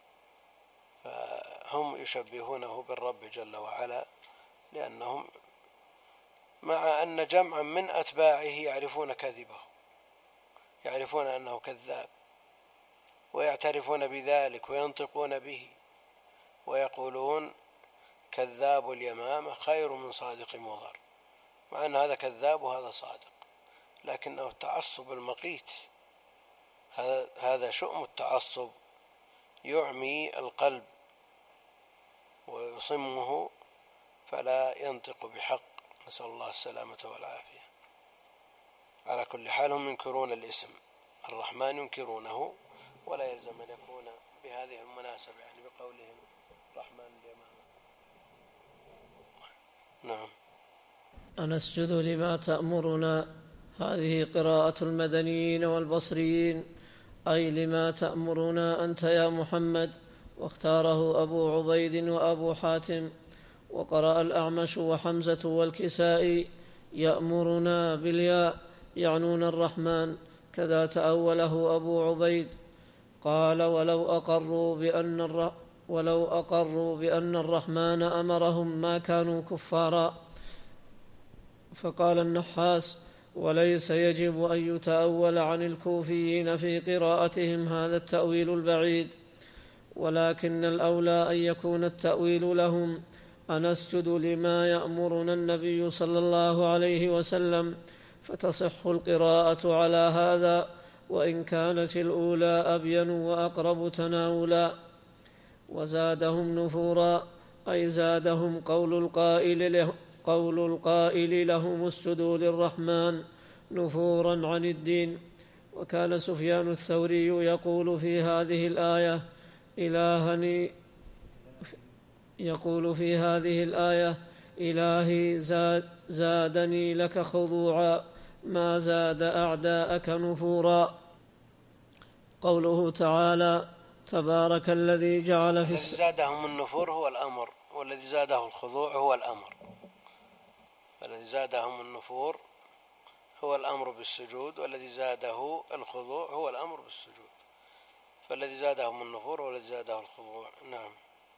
فهم يشبهونه بالرب جل وعلا، لأنهم مع أن جمعا من أتباعه يعرفون كذبه، يعرفون أنه كذاب، ويعترفون بذلك وينطقون به، ويقولون كذاب اليمامة خير من صادق مضر، مع أن هذا كذاب وهذا صادق، لكنه التعصب المقيت، هذا شؤم التعصب يعمي القلب ويصمه فلا ينطق بحق، نسأل الله السلامة والعافية. على كل حال هم ينكرون الاسم الرحمن، ينكرونه، ولا يلزم أن يكون بهذه المناسبة، يعني بقولهم رحمن اليمامة. نعم. أنسجد لما تأمرنا، هذه قراءة المدنيين والبصريين، أي لما تأمرنا أنت يا محمد، واختاره أبو عبيد وأبو حاتم. وقرأ الأعمش وحمزة والكسائي يأمرنا بالياء، يعنون الرحمن، كذا تأوله أبو عبيد. قال ولو أقروا بأن الر... ولو أقروا بأن الرحمن أمرهم ما كانوا كفارا. فقال النحاس: وليس يجب أن يتأول عن الكوفيين في قراءتهم هذا التأويل البعيد، ولكن الأولى أن يكون التأويل لهم أن أسجد لما يأمرنا النبي صلى الله عليه وسلم، فتصح القراءة على هذا، وإن كانت الأولى أبين وأقرب تناولا. وزادهم نفورا، أي زادهم قول القائل له قول القائل لهم اسجدوا للرحمن نفورا عن الدين. وكان سفيان الثوري يقول في هذه الآية إلهني يقول في هذه الآية إلهي زاد زادني لك خضوعا ما زاد أعداءك نفورا. قوله تعالى: تبارك الذي جعل في الس... الذي زادهم النفور هو الأمر، والذي زاده الخضوع هو الأمر. الذي زادهم النفور هو الأمر بالسجود، والذي زاده الخضوع هو الأمر بالسجود. فالذي زادهم النفور هو الذي زاده الخضوع. نعم.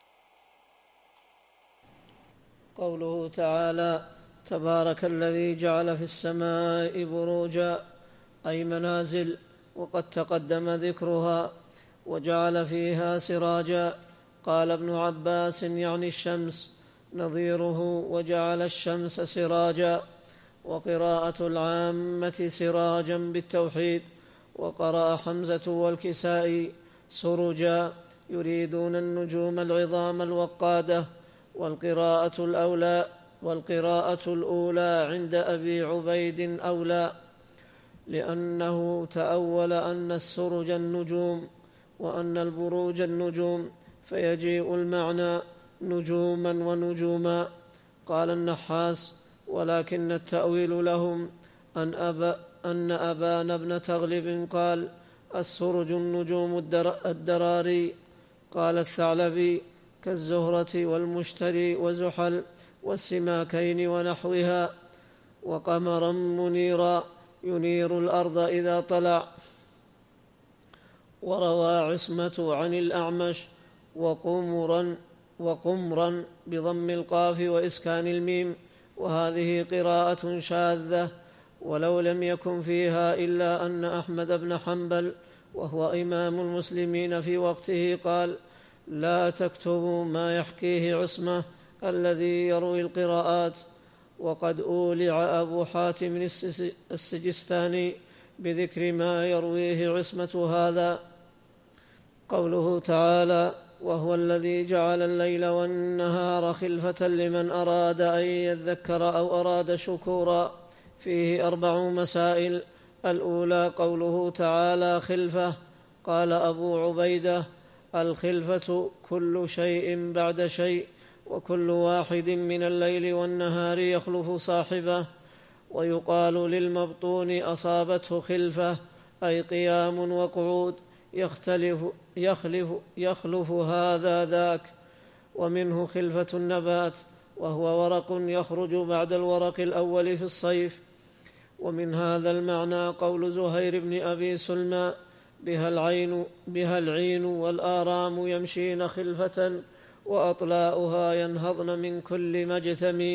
قوله تعالى: تبارك الذي جعل في السماء بروجا، أي منازل، وقد تقدم ذكرها. وجعل فيها سراجا، قال ابن عباس يعني الشمس، نظيره وجعل الشمس سراجا. وقراءة العامة سراجا بالتوحيد. وقرأ حمزة والكسائي سرجا، يريدون النجوم العظام الوقادة. والقراءة الأولى والقراءة الأولى عند أبي عبيد أولى، لأنه تأول أن السرج النجوم وأن البروج النجوم، فيجيء المعنى نجوما ونجوما. قال النحاس: ولكن التأويل لهم أن, أبا أن أبان بن تغلب قال: السرج النجوم الدراري. قال الثعلبي: كالزهرة والمشتري وزحل والسماكين ونحوها. وقمرا منيرا ينير الأرض إذا طلع. وروى عصمة عن الأعمش: وقمرا وقمرا بضم القاف وإسكان الميم. وهذه قراءة شاذة، ولو لم يكن فيها إلا أن أحمد بن حنبل وهو إمام المسلمين في وقته قال: لا تكتبوا ما يحكيه عصمة الذي يروي القراءات. وقد أولع أبو حاتم السجستاني بذكر ما يرويه عصمة هذا. قوله تعالى: وهو الذي جعل الليل والنهار خلفة لمن أراد أن يذكر أو أراد شكورا، فيه أربع مسائل. الأولى قوله تعالى خلفة. قال أبو عبيدة: الخلفة كل شيء بعد شيء، وكل واحد من الليل والنهار يخلف صاحبه. ويقال للمبطون أصابته خلفة، أي قيام وقعود، يختلف يخلف, يخلف هذا ذاك. ومنه خلفة النبات، وهو ورق يخرج بعد الورق الأول في الصيف. ومن هذا المعنى قول زهير بن أبي سلمى: بها العين, بها العين والآرام يمشين خلفة، وأطلاؤها ينهضن من كل مجثم.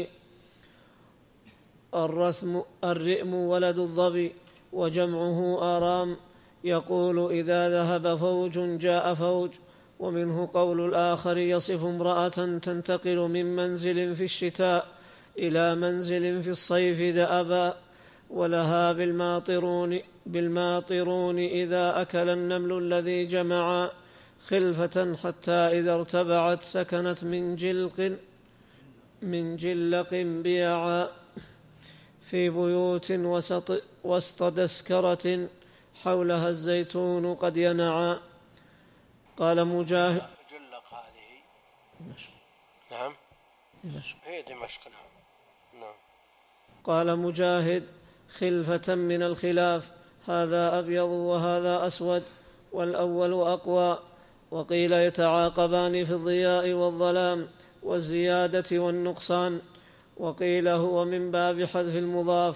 الرثم الرئم ولد الظبي، وجمعه آرام، يقول إذا ذهب فوج جاء فوج. ومنه قول الآخر يصف امرأة تنتقل من منزل في الشتاء إلى منزل في الصيف دأبا. ولها بالماطرون, بالماطرون إذا أكل النمل الذي جمع خلفة، حتى إذا ارتبعت سكنت من جلق من جلق بيعا في بيوت وسط, وسط دسكرة حولها الزيتون قد ينعا. قال مجاهد: جلق هذه دمشق. نعم دمشق. هي دمشق. نعم. نعم. قال مجاهد: خلفة من الخلاف، هذا أبيض وهذا أسود، والأول أقوى. وقيل يتعاقبان في الضياء والظلام والزيادة والنقصان. وقيل هو من باب حذف المضاف،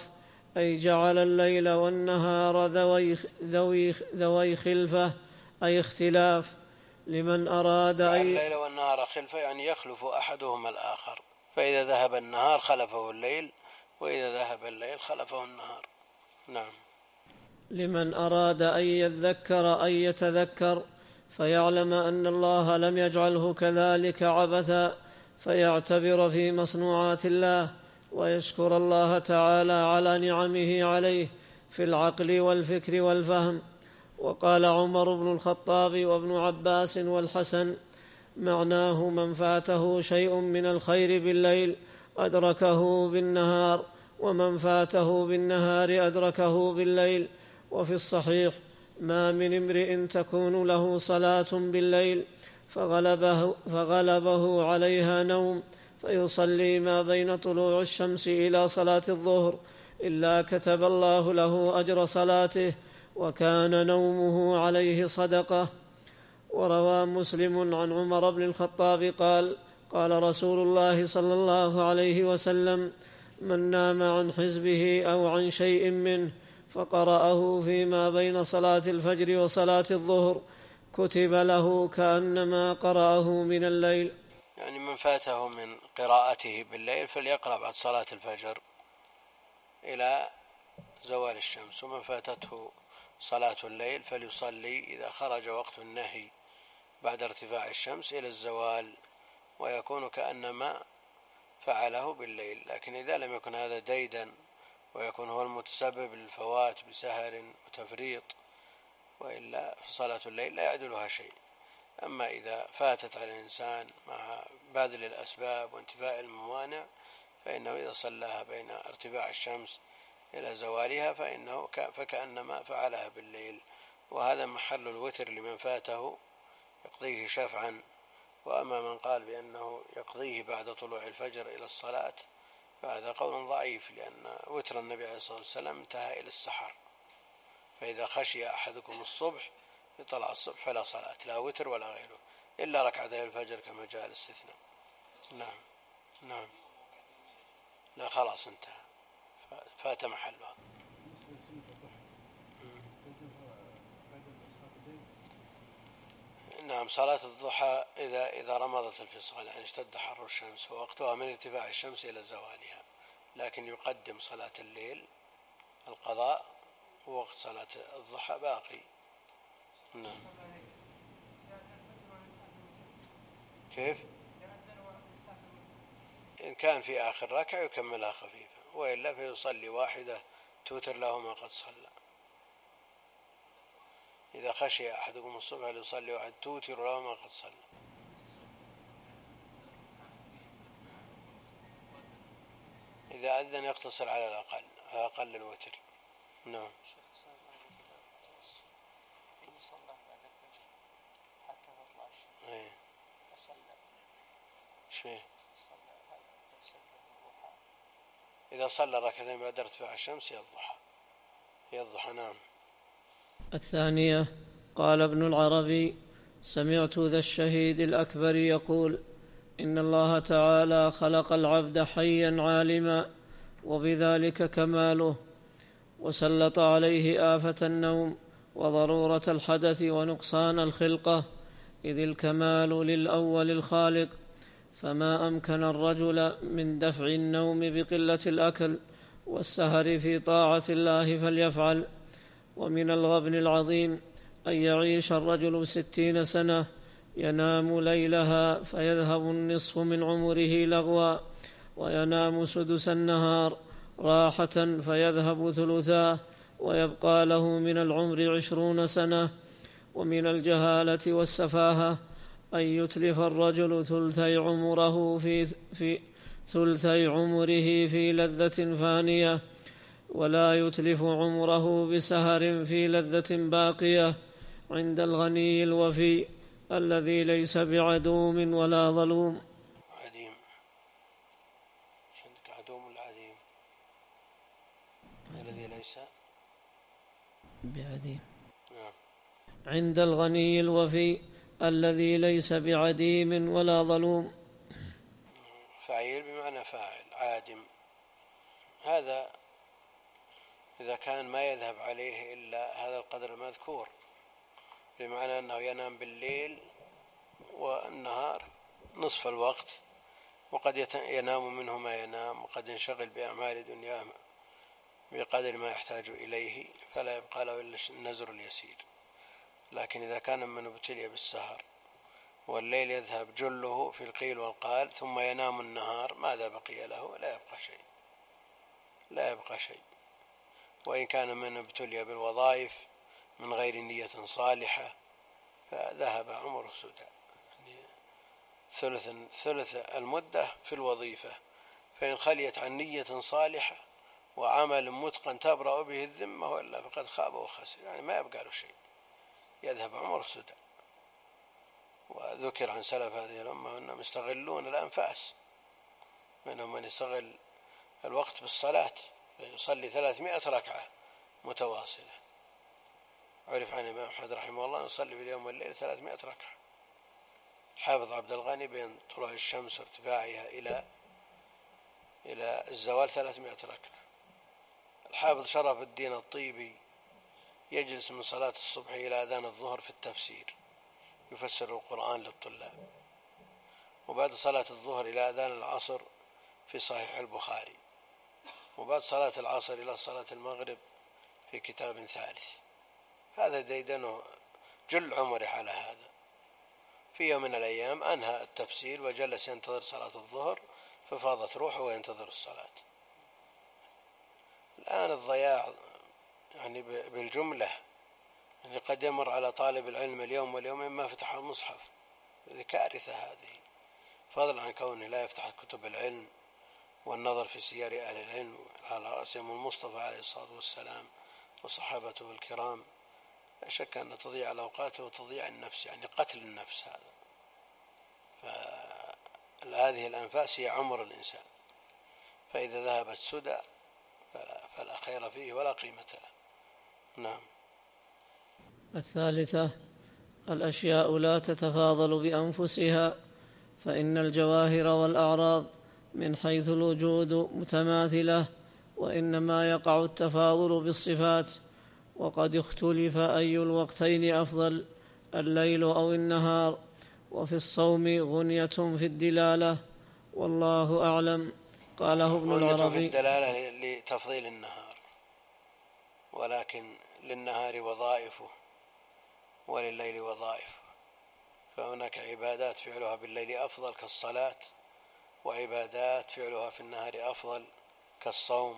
أي جعل الليل والنهار ذوي, ذوي, ذوي خلفة أي اختلاف لمن أراد أن الليل والنهار خلفة يعني يخلف أحدهما الآخر، فإذا ذهب النهار خلفه الليل، وإذا ذهب الليل خلفه النهار. نعم. لمن أراد أن يذكر أن يتذكر فيعلم أن الله لم يجعله كذلك عبثا، فيعتبر في مصنوعات الله ويشكر الله تعالى على نعمه عليه في العقل والفكر والفهم. وقال عمر بن الخطاب وابن عباس والحسن: معناه من فاته شيء من الخير بالليل أدركه بالنهار، ومن فاته بالنهار أدركه بالليل. وفي الصحيح: ما من امرئ تكون له صلاة بالليل فغلبه, فغلبه عليها نوم فيصلي ما بين طلوع الشمس إلى صلاة الظهر إلا كتب الله له أجر صلاته وكان نومه عليه صدقة. وروى مسلم عن عمر بن الخطاب قال: قال رسول الله صلى الله عليه وسلم: من نام عن حزبه أو عن شيء منه فقرأه فيما بين صلاة الفجر وصلاة الظهر كتب له كأنما قرأه من الليل. يعني من فاته من قراءته بالليل فليقرأ بعد صلاة الفجر إلى زوال الشمس، ومن فاتته صلاة الليل فليصلي إذا خرج وقت النهي بعد ارتفاع الشمس إلى الزوال، ويكون كأنما فعله بالليل. لكن إذا لم يكن هذا ديدا ويكون هو المتسبب للفوات بسهر وتفريط، وإلا فصلاة الليل لا يعدلها شيء. أما إذا فاتت على الإنسان مع باذل الأسباب وانتفاء الموانع فإنه إذا صلاها بين ارتفاع الشمس إلى زوالها فإنه فكأنما فعلها بالليل، وهذا محل الوتر لمن فاته يقضيه شفعا. وأما من قال بأنه يقضيه بعد طلوع الفجر إلى الصلاة فهذا قول ضعيف، لأن وتر النبي عليه الصلاة والسلام انتهى إلى السحر، فإذا خشي أحدكم الصبح يطلع الصبح فلا صلاة، لا وتر ولا غيره إلا ركعتي الفجر كما جاء الاستثناء. نعم نعم لا خلاص انتهى، فات محلها. نعم صلاة الضحى إذا إذا رمضت الفصال يعني اشتد حر الشمس ووقتها من ارتفاع الشمس إلى زوالها، لكن يقدم صلاة الليل القضاء ووقت صلاة الضحى باقي. نعم. كيف؟ إن كان في آخر ركعة يكملها خفيفة، وإلا فيصلي واحدة توتر له ما قد صلى. إذا خشي أحدكم الصبح ليصلي واحد توتر له ما قد صلى. إذا أذن يقتصر على الأقل على أقل الوتر. نعم. ايه شيء إذا صلى ركعتين بعد ارتفاع الشمس هي الضحى هي الضحى. نعم. الثانية: قال ابن العربي: سمعت ذا الشهيد الأكبر يقول: إن الله تعالى خلق العبد حيا عالما وبذلك كماله، وسلط عليه آفة النوم وضرورة الحدث ونقصان الخلقة، إذ الكمال للأول الخالق، فما أمكن الرجل من دفع النوم بقلة الأكل والسهر في طاعة الله فليفعل. ومن الغبن العظيم أن يعيش الرجل ستين سنة ينام ليلها فيذهب النصف من عمره لغوا، وينام سدس النهار راحة فيذهب ثلثاه، ويبقى له من العمر عشرون سنة. ومن الجهالة والسفاهة أن يتلف الرجل ثلثي عمره في, في ثلثي عمره في لذة فانية، ولا يتلف عمره بسهر في لذة باقية، عند الغني الوفي الذي ليس بعدوم ولا ظلوم. عديم. عندك عدوم ولا عديم؟ الذي ليس بعديم. نعم. عند الغني الوفي الذي ليس بعديم ولا ظلوم. فعيل بمعنى فاعل. عادم هذا إذا كان ما يذهب عليه إلا هذا القدر المذكور، بمعنى أنه ينام بالليل والنهار نصف الوقت، وقد ينام منه ما ينام، وقد ينشغل بأعمال دنياه بقدر ما يحتاج إليه، فلا يبقى له إلا النزر اليسير. لكن إذا كان من ابتلي بالسهر والليل يذهب جله في القيل والقال ثم ينام النهار، ماذا بقي له؟ لا يبقى شيء، لا يبقى شيء. وإن كان من ابتلي بالوظائف من غير نية صالحة فذهب عمره سدى، يعني ثلث ثلث المدة في الوظيفة، فإن خليت عن نية صالحة وعمل متقن تبرأ به الذمة وإلا فقد خاب وخسر، يعني ما يبقى له شيء، يذهب عمره سدى. وذكر عن سلف هذه الأمة أنهم يستغلون الأنفاس، منهم من يستغل الوقت بالصلاة فيصلي ثلاثمائة ركعة متواصلة. عرف عن الإمام أحمد رحمه الله يصلي في اليوم والليل ثلاثمائة ركعة. حافظ عبد الغني بين طلوع الشمس وارتفاعها إلى إلى الزوال ثلاثمائة ركعة. الحافظ شرف الدين الطيبي يجلس من صلاة الصبح إلى أذان الظهر في التفسير يفسر القرآن للطلاب، وبعد صلاة الظهر إلى أذان العصر في صحيح البخاري، وبعد صلاة العصر إلى صلاة المغرب في كتاب ثالث. هذا ديدنه جل عمره على هذا. في يوم من الأيام أنهى التفسير وجلس ينتظر صلاة الظهر ففاضت روحه وينتظر الصلاة. الآن الضياع يعني بالجملة، يعني قد يمر على طالب العلم اليوم واليومين ما فتح المصحف، هذه كارثة هذه، فضلا عن كونه لا يفتح كتب العلم والنظر في سير أهل العلم على رأسهم المصطفى عليه الصلاة والسلام وصحابته الكرام. لا شك أن تضيع الأوقات وتضيع النفس، يعني قتل النفس هذا. فهذه الأنفاس هي عمر الإنسان، فإذا ذهبت سدى فلا, فلا خير فيه ولا قيمة له. نعم. الثالثة: الأشياء لا تتفاضل بأنفسها، فإن الجواهر والأعراض من حيث الوجود متماثلة، وإنما يقع التفاضل بالصفات. وقد اختلف أي الوقتين أفضل، الليل أو النهار، وفي الصوم غنية في الدلالة، والله أعلم. قاله ابن العربي. غنية في الدلالة لتفضيل النهار، ولكن للنهار وظائفه ولليل وظائفه، فهناك عبادات فعلها بالليل أفضل كالصلاة، وعبادات فعلها في النهار أفضل كالصوم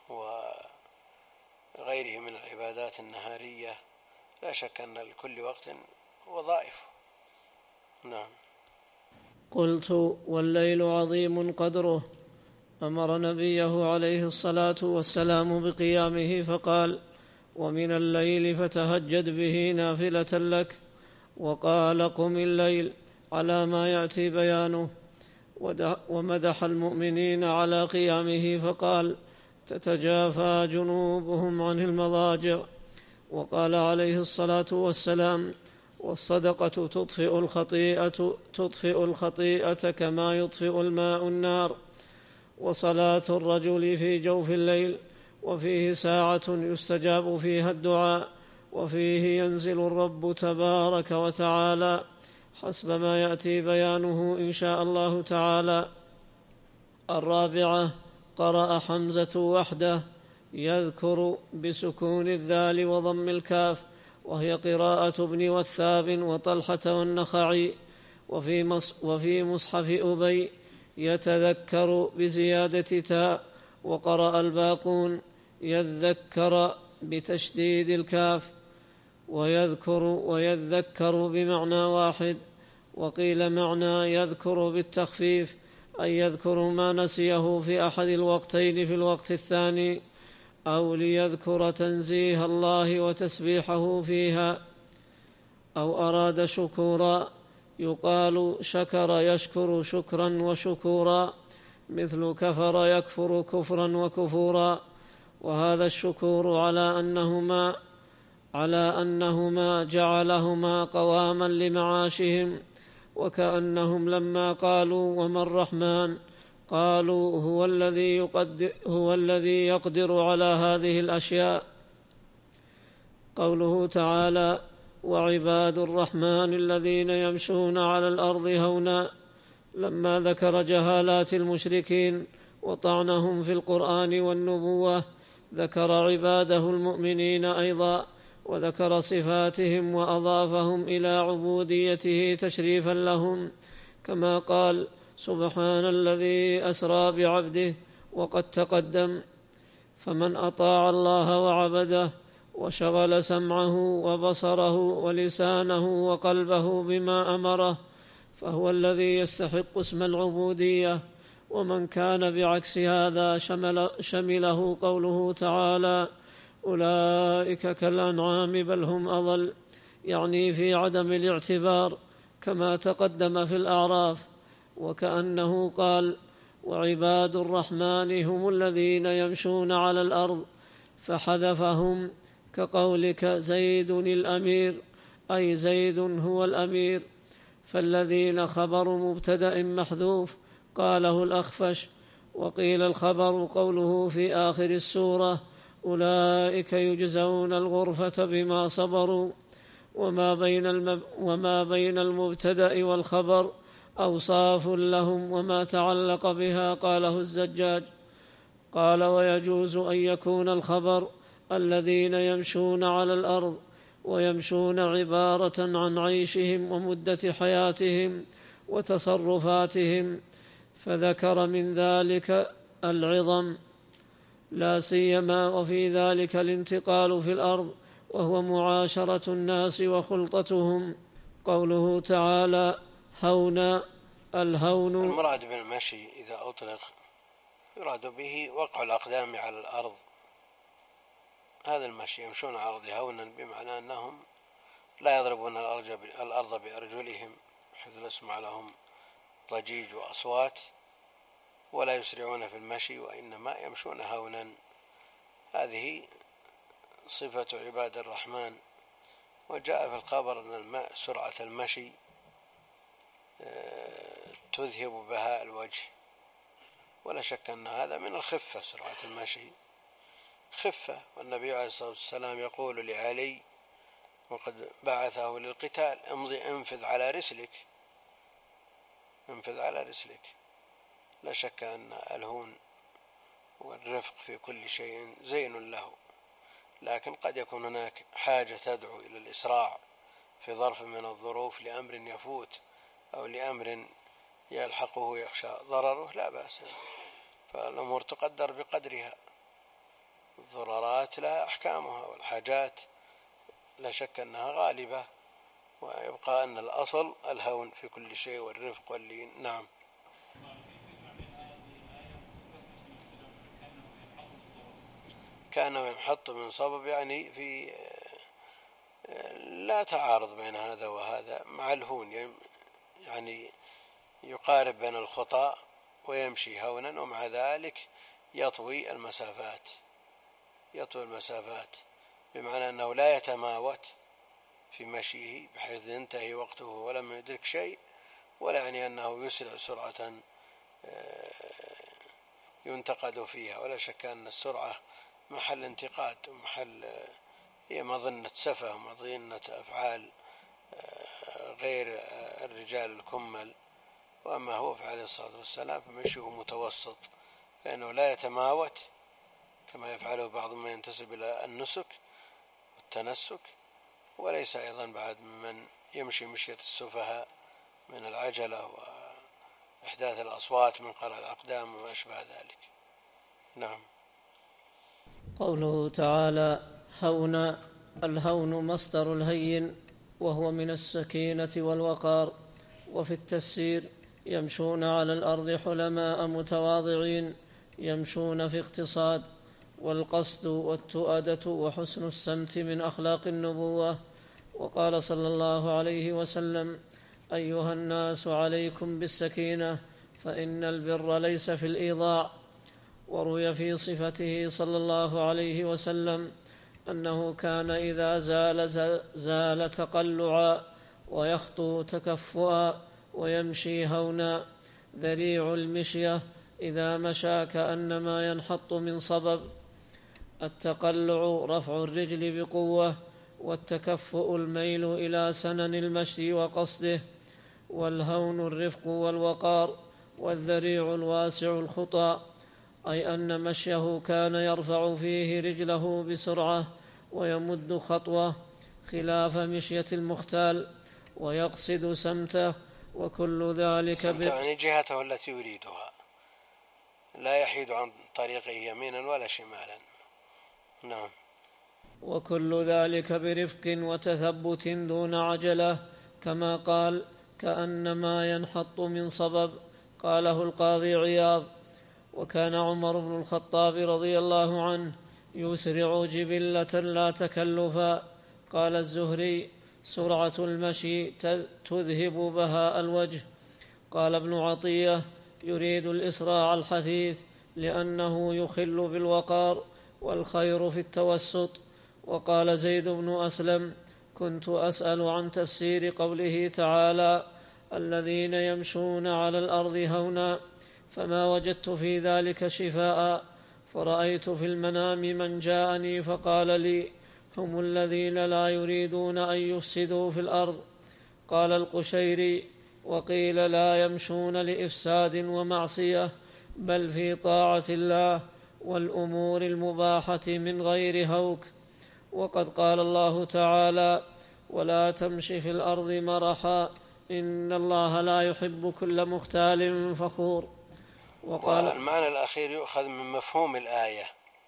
وغيره من العبادات النهارية. لا شك أن لكل وقت وظائف. نعم. قلت: والليل عظيم قدره، أمر نبيه عليه الصلاة والسلام بقيامه فقال: ومن الليل فتهجد به نافلة لك، وقال: قم الليل، على ما يأتي بيانه. ومدح المؤمنين على قيامه فقال: تتجافى جنوبهم عن المضاجع. وقال عليه الصلاة والسلام: والصدقة تطفئ الخطيئة, تطفئ الخطيئة كما يطفئ الماء النار. وصلاة الرجل في جوف الليل، وفيه ساعة يستجاب فيها الدعاء، وفيه ينزل الرب تبارك وتعالى، حسب ما يأتي بيانه إن شاء الله تعالى. الرابعة: قرأ حمزة وحده يذكر بسكون الذال وضم الكاف، وهي قراءة ابن وثاب وطلحة والنخعي. وفي, مص وفي مصحف أبي يتذكر بزيادة تاء، وقرأ الباقون يذكر بتشديد الكاف، ويذكر ويذكر بمعنى واحد. وقيل معنى يذكر بالتخفيف أي يذكر ما نسيه في أحد الوقتين في الوقت الثاني، أو ليذكر تنزيه الله وتسبيحه فيها، أو أراد شكورا، يقال شكر يشكر شكرا وشكورا، مثل كفر يكفر كفرا وكفورا. وهذا الشكور على أنهما على أنهما جعلهما قواما لمعاشهم، وكأنهم لما قالوا وما الرحمن قالوا هو الذي يقدر, هو الذي يقدر على هذه الأشياء. قوله تعالى: وعباد الرحمن الذين يمشون على الأرض هونا، لما ذكر جهالات المشركين وطعنهم في القرآن والنبوة ذكر عباده المؤمنين أيضا، وذكر صفاتهم وأضافهم إلى عبوديته تشريفا لهم، كما قال: سبحان الذي أسرى بعبده، وقد تقدم. فمن أطاع الله وعبده وشغل سمعه وبصره ولسانه وقلبه بما أمره فهو الذي يستحق اسم العبودية. ومن كان بعكس هذا شمل شمله قوله تعالى: أولئك كالأنعام بل هم أضل، يعني في عدم الاعتبار كما تقدم في الأعراف. وكأنه قال: وعباد الرحمن هم الذين يمشون على الأرض، فحذفهم، كقولك زيد الأمير، أي زيد هو الأمير. فالذين خبر مبتدأ محذوف قاله الأخفش. وقيل الخبر قوله في آخر السورة: أولئك يجزون الغرفة بما صبروا. وما بين, المب... وما بين المبتدأ والخبر أوصاف لهم وما تعلق بها، قاله الزجاج. قال: ويجوز أن يكون الخبر الذين يمشون على الأرض، ويمشون عبارة عن عيشهم ومدة حياتهم وتصرفاتهم، فذكر من ذلك العظم لا سيما، وفي ذلك الانتقال في الأرض، وهو معاشرة الناس وخلطتهم. قوله تعالى: هونا، الهون المراد بالمشي إذا أطلق يراد به وقع الأقدام على الأرض، هذا المشي، يمشون على الأرض هونا، بمعنى أنهم لا يضربون الأرض بأرجلهم بحيث لا يسمع لهم ضجيج وأصوات، ولا يسرعون في المشي، وإنما يمشون هونا. هذه صفة عباد الرحمن. وجاء في الخبر أن الماء سرعة المشي تذهب بهاء الوجه، ولا شك أن هذا من الخفة، سرعة المشي خفة. والنبي عليه الصلاة والسلام يقول لعلي وقد بعثه للقتال: امضي انفذ على رسلك، انفذ على رسلك. لا شك أن الهون والرفق في كل شيء زين له، لكن قد يكون هناك حاجة تدعو إلى الإسراع في ظرف من الظروف لأمر يفوت أو لأمر يلحقه يخشى ضرره، لا بأس، فالأمور تقدر بقدرها. الضرورات لها أحكامها، والحاجات لا شك أنها غالبة، ويبقى أن الأصل الهون في كل شيء والرفق واللين. نعم. كان ينحط من صبب، يعني في لا تعارض بين هذا وهذا مع الهون، يعني يقارب بين الخطى ويمشي هونا، ومع ذلك يطوي المسافات يطوي المسافات بمعنى أنه لا يتماوت في مشيه بحيث ينتهي وقته ولم يدرك شيء، ولا يعني أنه يسرع سرعة ينتقد فيها. ولا شك أن السرعة محل انتقاد، ومحل هي مظنة سفه ومظنة أفعال غير الرجال الكمل. وأما هو عليه الصلاة والسلام فمشيه متوسط، فإنه لا يتماوت كما يفعله بعض من ينتسب إلى النسك والتنسك، وليس أيضا بعد من يمشي مشية السفهاء من العجلة وإحداث الأصوات من قرع الأقدام وما أشبه ذلك. نعم. قوله تعالى: هونا، الهون مصدر الهين، وهو من السكينة والوقار. وفي التفسير: يمشون على الأرض حلماء متواضعين، يمشون في اقتصاد. والقصد والتؤدة وحسن السمت من أخلاق النبوة. وقال صلى الله عليه وسلم: أيها الناس عليكم بالسكينة، فإن البر ليس في الإيضاع. وروي في صفته صلى الله عليه وسلم أنه كان إذا زال زال تقلعا، ويخطو تكفؤا، ويمشي هونا، ذريع المشية إذا مشى كأنما ينحط من صبب. التقلع رفع الرجل بقوة، والتكفؤ الميل إلى سنن المشي وقصده، والهون الرفق والوقار، والذريع الواسع الخطى، أي أن مشيه كان يرفع فيه رجله بسرعة ويمد خطوة خلاف مشية المختال، ويقصد سمته، وكل ذلك سمته يعني جهته التي يريدها، لا يحيد عن طريقه يمينا ولا شمالا. نعم. وكل ذلك برفق وتثبت دون عجلة، كما قال كأنما ينحط من صبب، قاله القاضي عياض. وكان عمر بن الخطاب رضي الله عنه يسرع جبلة لا تكلفا. قال الزهري: سرعة المشي تذهب بهاء الوجه. قال ابن عطية: يريد الإسراع الحثيث لأنه يخل بالوقار، والخير في التوسط. وقال زيد بن أسلم: كنت أسأل عن تفسير قوله تعالى: الذين يمشون على الأرض هونا، فما وجدت في ذلك شفاء، فرأيت في المنام من جاءني فقال لي: هم الذين لا يريدون أن يفسدوا في الأرض. قال القشيري: وقيل لا يمشون لإفساد ومعصية، بل في طاعة الله والأمور المباحة من غير هوك. وقد قال الله تعالى: ولا تمش في الأرض مرحا، إن الله لا يحب كل مختال فخور. وقال المعنى الأخير يؤخذ من مفهوم الآية: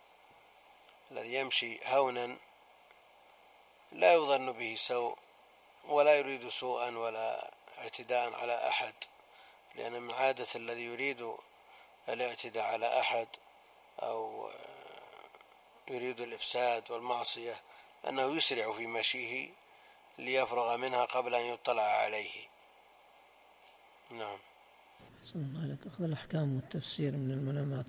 الذي يمشي هونا لا يظن به سوء، ولا يريد سوءا ولا اعتداء على أحد، لأن من عادة الذي يريد الاعتداء على أحد أو يريد الإفساد والمعصية أنه يسرع في مشيه ليفرغ منها قبل أن يطلع عليه. نعم. أحسن الله لك. أخذ الأحكام والتفسير من المنامات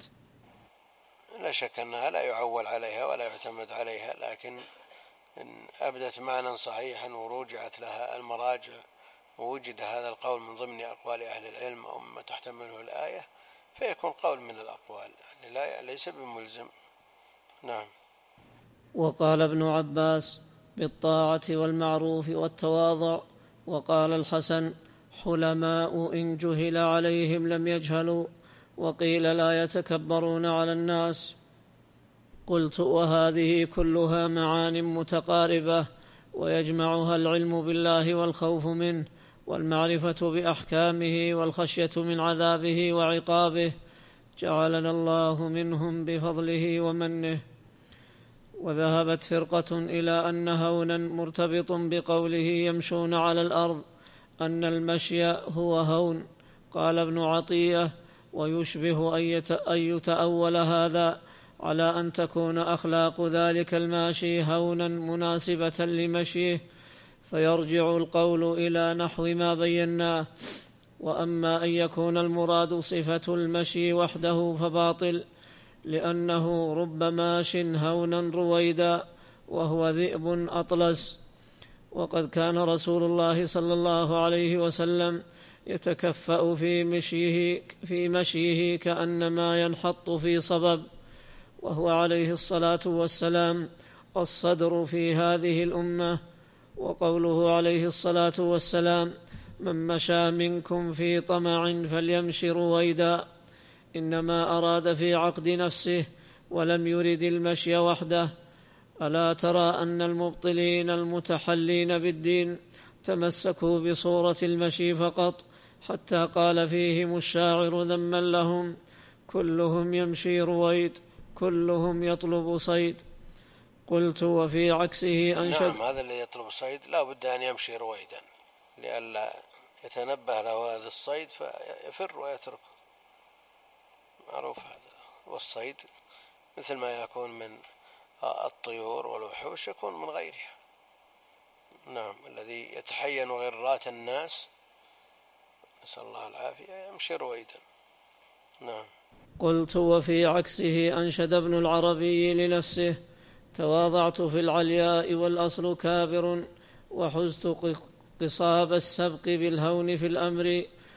لا شك أنها لا يعول عليها ولا يعتمد عليها، لكن إن أبدت معنى صحيحا ورجعت لها المراجع ووجد هذا القول من ضمن أقوال أهل العلم أو مما تحتمله الآية، فيكون قول من الأقوال، يعني لا ليس بملزم. نعم. وقال ابن عباس: بالطاعة والمعروف والتواضع. وقال الحسن: حلماء إن جهل عليهم لم يجهلوا. وقيل: لا يتكبرون على الناس. قلت: وهذه كلها معان متقاربة، ويجمعها العلم بالله والخوف منه، والمعرفة بأحكامه، والخشية من عذابه وعقابه، جعلنا الله منهم بفضله ومنه. وذهبت فرقة إلى أن هونا مرتبط بقوله يمشون على الأرض، أن المشي هو هون. قال ابن عطية: ويشبه أن يتأول هذا على أن تكون أخلاق ذلك الماشي هونا مناسبة لمشيه، فيرجع القول إلى نحو ما بيناه. وأما أن يكون المراد صفة المشي وحده فباطل، لأنه رب ماش هونا رويدا، وهو ذئب أطلس. وقد كان رسول الله صلى الله عليه وسلم يتكفأ في مشيه, في مشيه كأنما ينحط في صبب، وهو عليه الصلاة والسلام الصدر في هذه الأمة. وقوله عليه الصلاة والسلام: من مشى منكم في طمع فليمش رويدا، إنما أراد في عقد نفسه ولم يرد المشي وحده. ألا ترى أن المبطلين المتحلين بالدين تمسكوا بصورة المشي فقط، حتى قال فيهم الشاعر ذما لهم: كلهم يمشي رويد، كلهم يطلب صيد. قلت: وفي عكسه أنشد. نعم، هذا الذي يطلب صيد لا بد أن يمشي رويدا لئلا يتنبه له هذا الصيد فيفر ويتركه، معروف هذا. والصيد مثل ما يكون من الطيور والوحوش يكون من غيرها. نعم، الذي يتحين غرات الناس نسأل الله العافية يمشي رويدا. نعم. قلت: وفي عكسه أنشد ابن العربي لنفسه: تواضعت في العلياء والأصل كابر، وحزت قصاب السبق بالهون في الأمر،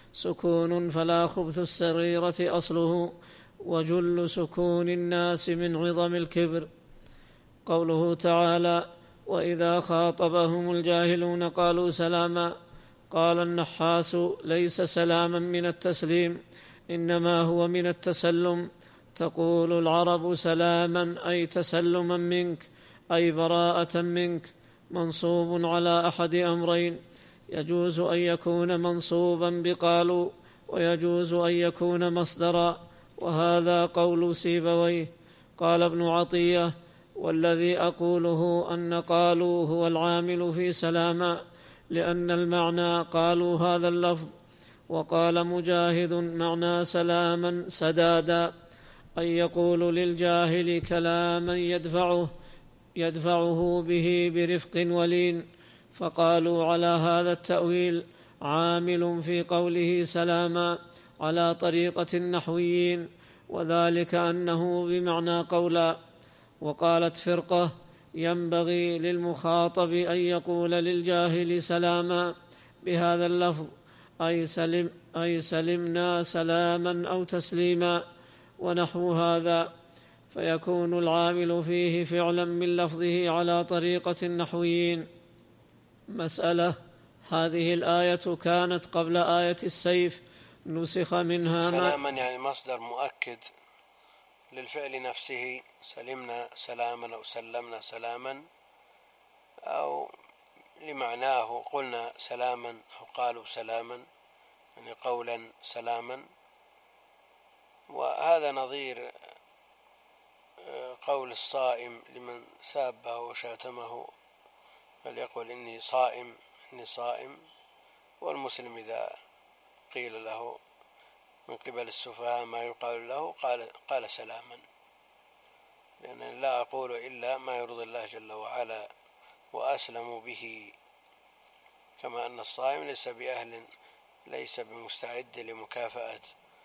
سكون فلا خبث السريرة أصله، وجل سكون الناس من عظم الكبر. قوله تعالى: وإذا خاطبهم الجاهلون قالوا سلاما. قال النحاس: ليس سلاما من التسليم، إنما هو من التسلم. تقول العرب سلاما أي تسلما منك، أي براءة منك، منصوب على أحد أمرين: يجوز أن يكون منصوبا بقالوا، ويجوز أن يكون مصدرا، وهذا قول سيبويه. قال ابن عطية: والذي أقوله أن قالوا هو العامل في سلاما، لأن المعنى قالوا هذا اللفظ. وقال مجاهد: معنى سلاما سدادا، أن يقول للجاهل كلاما يدفعه يدفعه به برفق ولين. فقالوا على هذا التأويل عامل في قوله سلاما على طريقة النحويين، وذلك أنه بمعنى قولا. وقالت فرقة: ينبغي للمخاطب أن يقول للجاهل سلاما بهذا اللفظ، أي, سلم أي سلمنا سلاما أو تسليما، ونحو هذا، فيكون العامل فيه فعلا من لفظه على طريقة النحويين. مسألة: هذه الآية كانت قبل آية السيف، نسخ منها ما سلاما يعني مصدر مؤكد للفعل نفسه، سلمنا سلاما أو سلمنا سلاما، أو لمعناه قلنا سلاما أو قالوا سلاما، يعني قولا سلاما. وهذا نظير قول الصائم لمن سابه وشاتمه فليقول إني صائم إني صائم. والمسلم إذا قيل له من قبل السفهاء ما يقال له قال, قال سلاما، لأن لا أقول إلا ما يرضي الله جل وعلا وأسلم به. كما أن الصائم ليس بأهل ليس بمستعد لمكافأة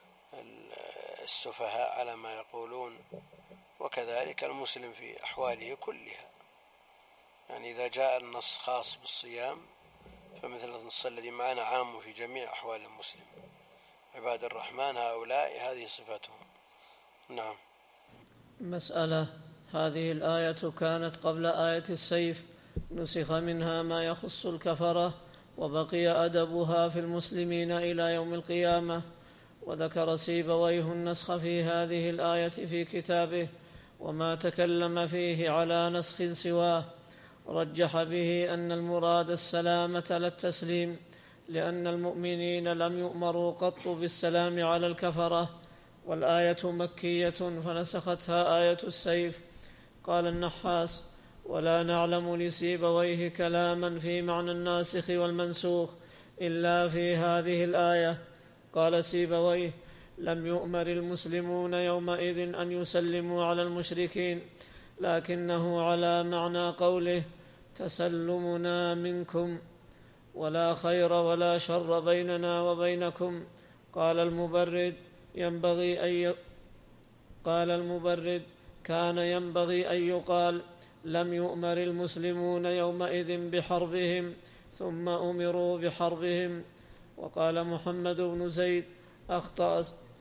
السفهاء على ما يقولون، وكذلك المسلم في أحواله كلها. يعني إذا جاء النص خاص بالصيام فمثل النص الذي معنا عام في جميع أحوال المسلم. عباد الرحمن هؤلاء هذه صفتهم. نعم. مسألة: هذه الآية كانت قبل آية السيف، نسخ منها ما يخص الكفرة، وبقي أدبها في المسلمين إلى يوم القيامة. وذكر سيبويه النسخ في هذه الآية في كتابه، وما تكلم فيه على نسخ سواه. رجح به أن المراد السلامة لا التسليم، لأن المؤمنين لم يؤمروا قط بالسلام على الكفرة، والآية مكية فنسختها آية السيف. قال النحاس: ولا نعلم لسيبويه كلاما في معنى الناسخ والمنسوخ إلا في هذه الآية. قال سيبويه: لم يؤمر المسلمون يومئذ أن يسلموا على المشركين، لكنه على معنى قوله تسلمنا منكم، ولا خير ولا شر بيننا وبينكم. قال المبرد: ينبغي أن ي... قال المبرد: كان ينبغي أن يقال لم يؤمر المسلمون يومئذ بحربهم ثم أمروا بحربهم. وقال محمد بن زيد أخطأ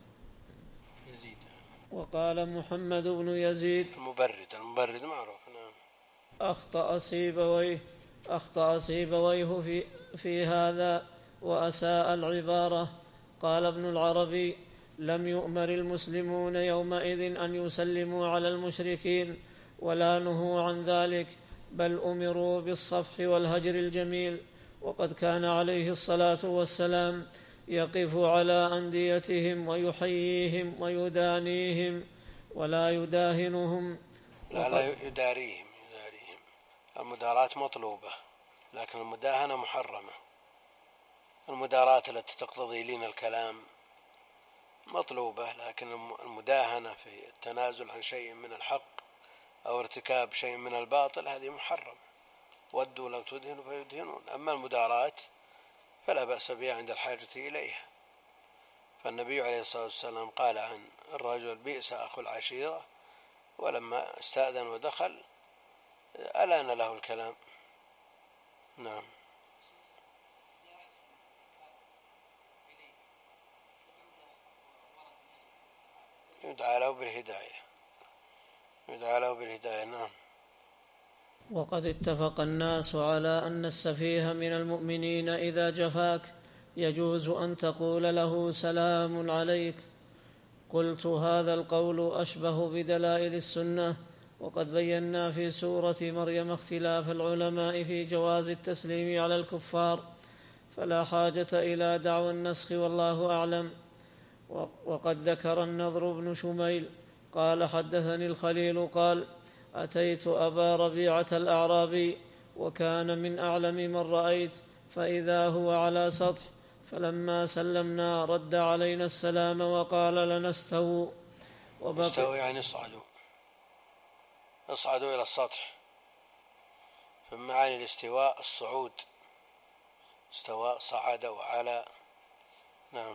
يزيد وقال محمد بن يزيد المبرد المبرد معروف. نعم. أخطأ سيبويه أخطأ سيبويه في, في هذا وأساء العبارة. قال ابن العربي: لم يؤمر المسلمون يومئذ أن يسلموا على المشركين ولا نهوا عن ذلك، بل أمروا بالصفح والهجر الجميل. وقد كان عليه الصلاة والسلام يقف على أنديتهم ويحييهم ويدانيهم ولا يداهنهم. لا لا يداريهم يداريهم المداراة مطلوبة، لكن المداهنة محرمة. المداراة التي تقتضي لين الكلام مطلوبة، لكن المداهنة في التنازل عن شيء من الحق أو ارتكاب شيء من الباطل هذه محرم. ودوا لو تدهنوا فيدهنون. أما المداراة فلا بأس بها عند الحاجة إليها. فالنبي عليه الصلاة والسلام قال عن الرجل: بئس أخو العشيرة، ولما استأذن ودخل ألان له الكلام. نعم. يدعى له بالهداية يدعى له بالهداية. نعم. وقد اتفق الناس على أن السفيه من المؤمنين إذا جفاك يجوز أن تقول له سلام عليك. قلت هذا القول أشبه بدلائل السنة، وقد بينا في سورة مريم اختلاف العلماء في جواز التسليم على الكفار، فلا حاجة إلى دعوى النسخ والله أعلم. وقد ذكر النضر بن شميل قال حدثني الخليل قال أتيت أبا ربيعة الأعرابي وكان من أعلم من رأيت، فإذا هو على سطح، فلما سلمنا رد علينا السلام وقال لنا استووا. استووا يعني اصعدوا اصعدوا إلى السطح. فمعاني الاستواء الصعود، استواء صعد وعلى. نعم.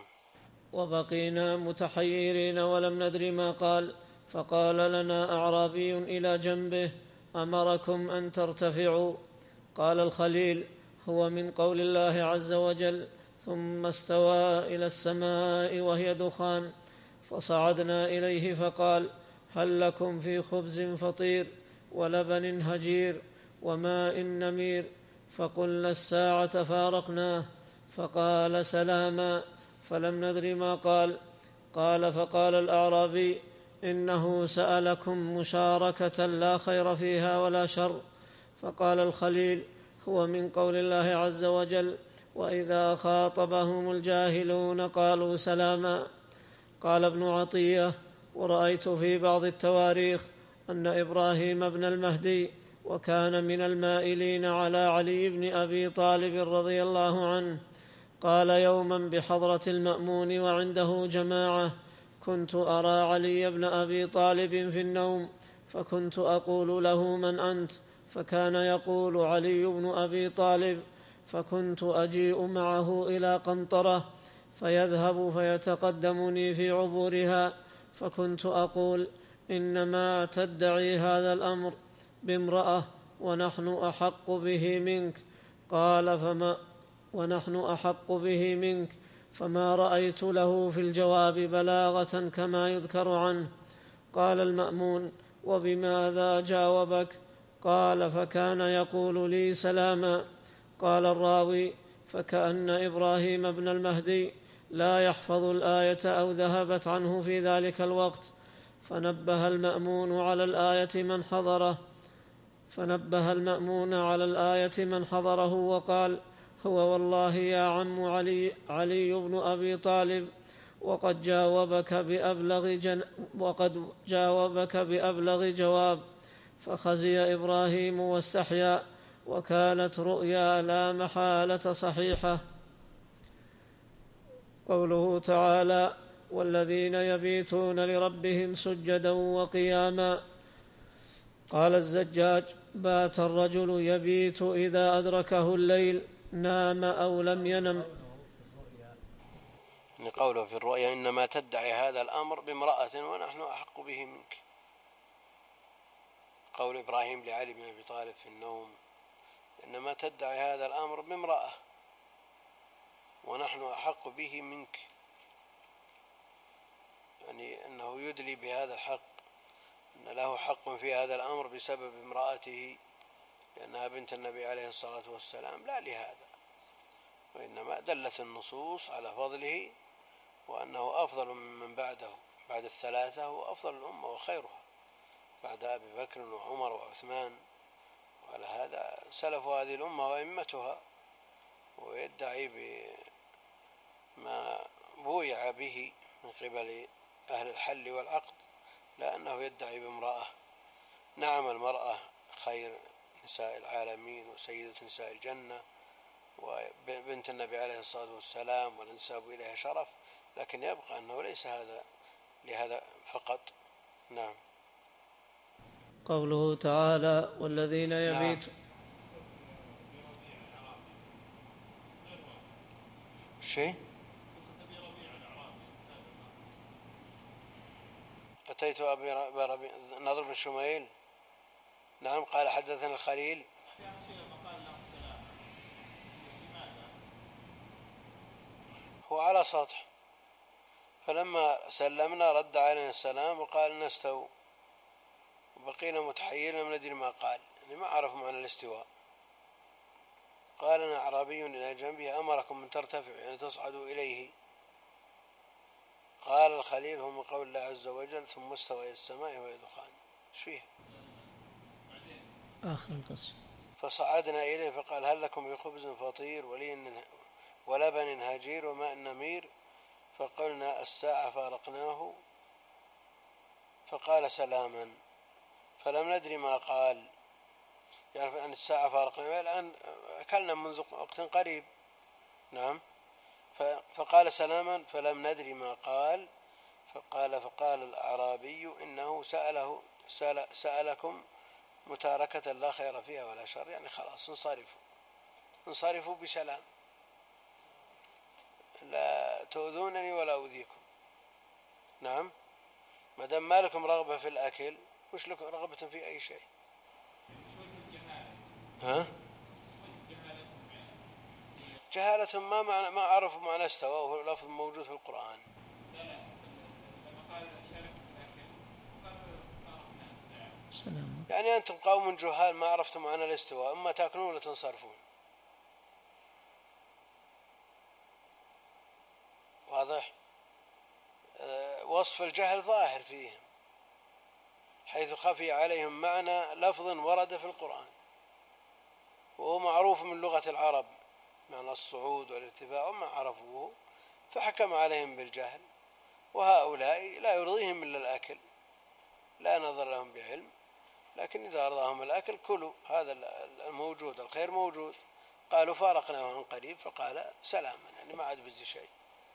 وبقينا متحيرين ولم ندر ما قال، فقال لنا أعرابي إلى جنبه أمركم أن ترتفعوا. قال الخليل هو من قول الله عز وجل ثم استوى إلى السماء وهي دخان، فصعدنا إليه فقال هل لكم في خبز فطير ولبن هجير وماء نمير؟ فقلنا الساعة فارقناه، فقال سلاما، فلم ندر ما قال. قال فقال الأعرابي إنه سألكم مشاركة لا خير فيها ولا شر. فقال الخليل هو من قول الله عز وجل وإذا خاطبهم الجاهلون قالوا سلاما. قال ابن عطية ورأيت في بعض التواريخ أن إبراهيم بن المهدي وكان من المائلين على علي بن أبي طالب رضي الله عنه قال يوما بحضرة المأمون وعنده جماعة كنت أرى علي بن أبي طالب في النوم، فكنت أقول له من أنت؟ فكان يقول علي بن أبي طالب، فكنت أجيء معه إلى قنطرة فيذهب فيتقدمني في عبورها، فكنت أقول إنما تدعي هذا الأمر بامرأة ونحن أحق به منك. قال فما ونحن أحق به منك فما رأيت له في الجواب بلاغة كما يذكر عنه. قال المأمون وبماذا جاوبك؟ قال فكان يقول لي سلاما. قال الراوي فكأن إبراهيم بن المهدي لا يحفظ الآية أو ذهبت عنه في ذلك الوقت، فنبه المأمون على الآية من حضره فنبه المأمون على الآية من حضره وقال هو والله يا عم علي, علي بن أبي طالب وقد جاوبك بأبلغ, جن وقد جاوبك بأبلغ جواب. فخزي إبراهيم واستحيا، وكانت رؤيا لا محالة صحيحة. قوله تعالى والذين يبيتون لربهم سجدا وقياما. قال الزجاج بات الرجل يبيت إذا أدركه الليل نام أو لم ينم. قوله في الرؤيا إنما تدعي هذا الأمر بامرأة ونحن أحق به منك. قول إبراهيم لعلي بن أبي طالب في النوم إنما تدعي هذا الأمر بامرأة ونحن أحق به منك، يعني أنه يدلي بهذا الحق، أن له حق في هذا الأمر بسبب امرأته لأنها بنت النبي عليه الصلاة والسلام، لا لهذا، وإنما دلت النصوص على فضله وأنه أفضل من بعده بعد الثلاثة، وأفضل الأمة وخيرها بعد أبي بكر وعمر وعثمان، وعلى هذا سلف هذه الأمة وأئمتها. ويدعي بما بويع به من قبل أهل الحل والعقد، لأنه يدعي بامرأة. نعم المرأة خير نساء العالمين وسيدة نساء الجنة وبنت النبي عليه الصلاة والسلام والانساب إليها شرف، لكن يبقى أنه ليس هذا لهذا فقط. نعم. قوله تعالى والذين يبيتون. نعم. شيء أتيت أبي ربي نضر بن شميل. نعم. قال حدثنا الخليل. هو على سطح، فلما سلمنا رد علينا السلام وقال نستووا، وبقينا متحيرين لم ندري ما قال، يعني ما عرفوا معنى الاستواء. قال أنا أعرابي إلى جنبه أمركم من ترتفعوا يعني تصعدوا إليه. قال الخليل هم قول الله عز وجل ثم استوى إلى السماء وهي دخان. ايش فيه؟ آخر القصة. فصعدنا إليه فقال هل لكم بخبز فطير ولبن هجير وماء نمير؟ فقلنا الساعة فارقناه. فقال سلاما، فلم ندري ما قال، يعرف أن الساعة فارقناه الآن أكلنا منذ وقت قريب. نعم. فقال سلاما فلم ندري ما قال. فقال فقال الأعرابي إنه سأله سأل سألكم متاركة لا خير فيها ولا شر، يعني خلاص انصرفوا انصرفوا بسلام، لا تؤذونني ولا أؤذيكم. نعم. ما دام ما لكم رغبة في الأكل وش لكم رغبة في أي شيء؟ ها؟ جهالة ما معنى ما عرفوا معنى استوى وهو لفظ موجود في القرآن. يعني أنتم قوم جهال ما عرفتم معنى الاستواء، إما تأكلون ولا تنصرفون. واضح؟ أه وصف الجهل ظاهر فيهم حيث خفي عليهم معنى لفظ ورد في القرآن وهو معروف من لغة العرب، معنى الصعود والارتفاع، وما عرفوه فحكم عليهم بالجهل. وهؤلاء لا يرضيهم إلا الأكل، لا نظر لهم بعلم، لكن إذا أرضاهم الأكل كلوا، هذا الموجود الخير موجود. قالوا فارقناه عن قريب فقال سلاما، يعني ما عاد بزي شيء.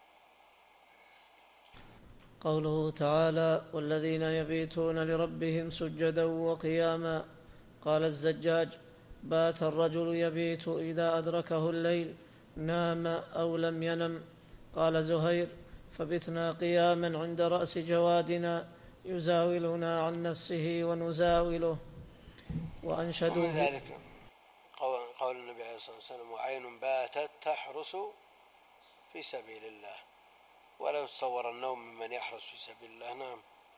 قوله تعالى والذين يبيتون لربهم سجدا وقياما. قال الزجاج بات الرجل يبيت إذا أدركه الليل نام أو لم ينم. قال زهير فبتنا قياما عند رأس جوادنا يزاولنا عن نفسه ونزاوله. وأنشدوا ومن ذلك قول, قول النبي عليه الصلاة والسلام وعين باتت تحرس في سبيل الله، ولو تصور النوم ممن يحرس في سبيل الله. نعم.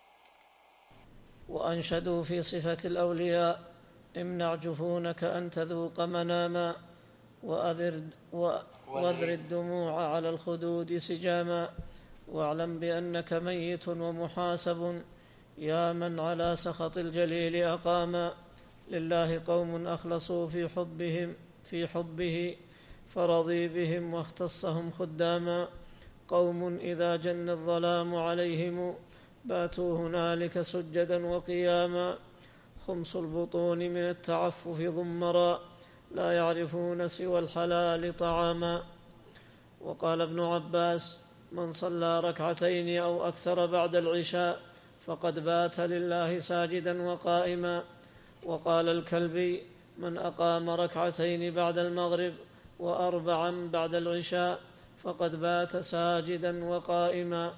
وأنشدوا في صفة الأولياء امنع جفونك أن تذوق مناما وأذر, وأذر الدموع على الخدود سجاما، واعلم بأنك ميت ومحاسب يا من على سخط الجليل أقاما. لله قوم أخلصوا في حبهم في حبه فرضي بهم واختصهم خداما. قوم إذا جن الظلام عليهم باتوا هنالك سجدا وقياما. خمس البطون من التعفف ضمرا لا يعرفون سوى الحلال طعاما. وقال ابن عباس من صلى ركعتين أو أكثر بعد العشاء فقد بات لله ساجدا وقائما. وقال الكلبي من أقام ركعتين بعد المغرب وأربعا بعد العشاء فقد بات ساجدا وقائما.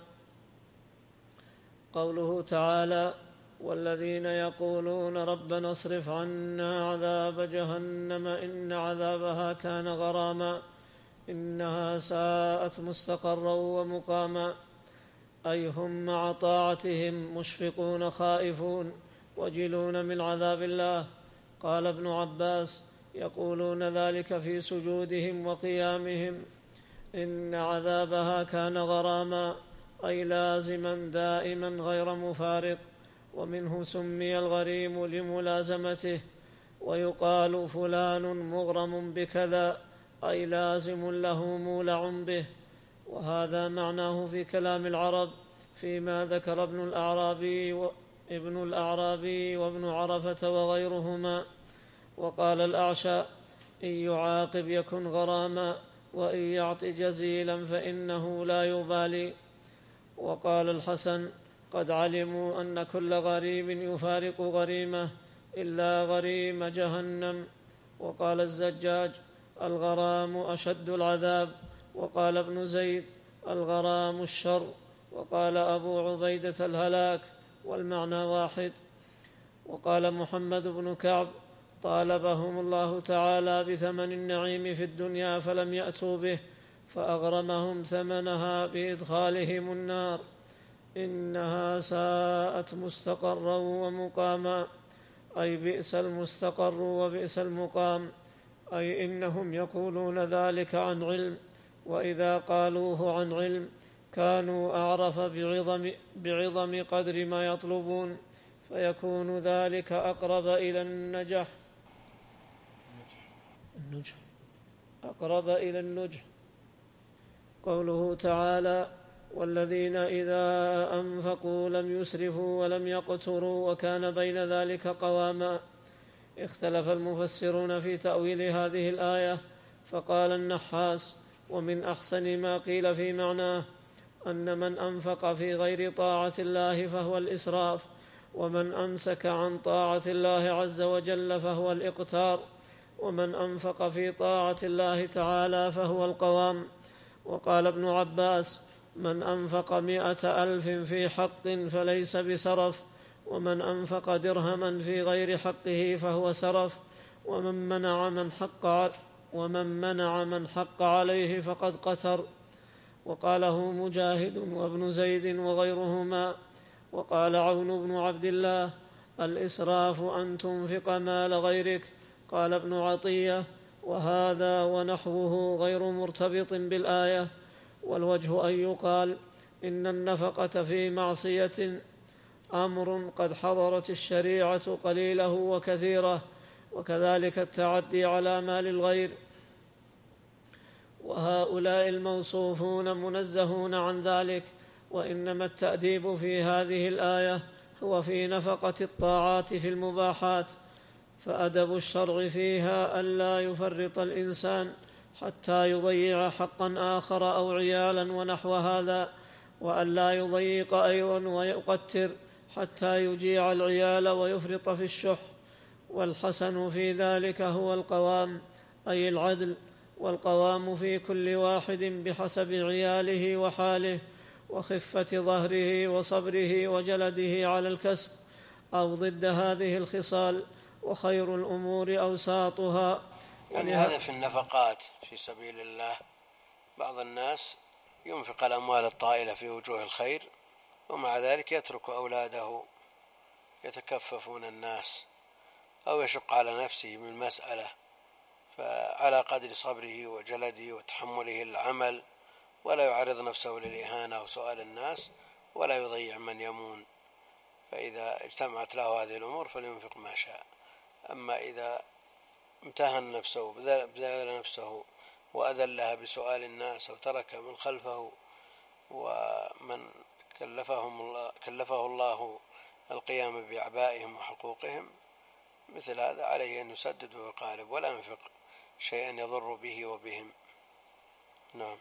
قوله تعالى والذين يقولون ربنا اصرف عنا عذاب جهنم إن عذابها كان غراما إنها ساءت مستقرا ومقاما. أي هم مع طاعتهم مشفقون خائفون وجلون من عذاب الله. قال ابن عباس يقولون ذلك في سجودهم وقيامهم إن عذابها كان غراما أي لازما دائما غير مفارق. ومنه سمي الغريم لملازمته. ويقال فلان مغرم بكذا أي لازم له مولع به. وهذا معناه في كلام العرب فيما ذكر ابن الأعرابي وابن الأعرابي وابن عرفة وغيرهما. وقال الأعشى إن يعاقب يكن غراما وإن يعط جزيلا فإنه لا يبالي. وقال الحسن قد علموا أن كل غريم يفارق غريمه إلا غريم جهنم. وقال الزجاج الغرام أشد العذاب. وقال ابن زيد الغرام الشر. وقال أبو عبيدة الهلاك، والمعنى واحد. وقال محمد بن كعب طالبهم الله تعالى بثمن النعيم في الدنيا فلم يأتوا به فأغرمهم ثمنها بإدخالهم النار. إنها ساءت مستقرا ومقاما، أي بئس المستقر وبئس المقام، أي إنهم يقولون ذلك عن علم، وإذا قالوه عن علم كانوا أعرف بعظم, بعظم قدر ما يطلبون، فيكون ذلك أقرب إلى النجح النجح أقرب إلى النجح. قوله تعالى: والذين إذا أنفقوا لم يسرفوا ولم يقتروا وكان بين ذلك قواما. اختلف المفسرون في تأويل هذه الآية، فقال النحاس: ومن أحسن ما قيل في معناه أن من أنفق في غير طاعة الله فهو الإسراف، ومن أمسك عن طاعة الله عز وجل فهو الإقتار، ومن أنفق في طاعة الله تعالى فهو القوام. وقال ابن عباس: من أنفق مئة ألف في حق فليس بسرف، ومن أنفق درهما في غير حقه فهو سرف، ومن منع من حق ومن منع من حق عليه فقد قتر. وقاله مجاهد وابن زيد وغيرهما. وقال عون بن عبد الله: الإسراف أن تنفق مال غيرك. قال ابن عطية: وهذا ونحوه غير مرتبط بالآية، والوجه أن يقال إن النفقة في معصية أمر قد حضرت الشريعة قليله وكثيره، وكذلك التعدي على مال الغير، وهؤلاء الموصوفون منزهون عن ذلك. وإنما التأديب في هذه الآية هو في نفقة الطاعات في المباحات، فأدب الشرع فيها ألا يفرط الإنسان حتى يضيع حقا آخر أو عيالا ونحو هذا، وألا يضيق أيضا ويقتر حتى يجيع العيال ويفرط في الشح. والحسن في ذلك هو القوام، أي العدل، والقوام في كل واحد بحسب عياله وحاله وخفة ظهره وصبره وجلده على الكسب، أو ضد هذه الخصال. وخير الأمور أوساطها. يعني هذا في النفقات في سبيل الله. بعض الناس ينفق الأموال الطائلة في وجوه الخير، ومع ذلك يترك أولاده يتكففون الناس أو يشق على نفسه من المسألة، فعلى قدر صبره وجلده وتحمله العمل، ولا يعرض نفسه للإهانة وسؤال الناس، ولا يضيع من يمون. فإذا اجتمعت له هذه الأمور فلينفق ما شاء. أما إذا امتهن نفسه بذل نفسه وأذلها بسؤال الناس أو ترك من خلفه ومن كلفهم الله كلفه الله القيام بأعبائهم وحقوقهم، مثل هذا عليه أن يسدد ويقارب ولا ينفق شيئا يضر به وبهم. نعم.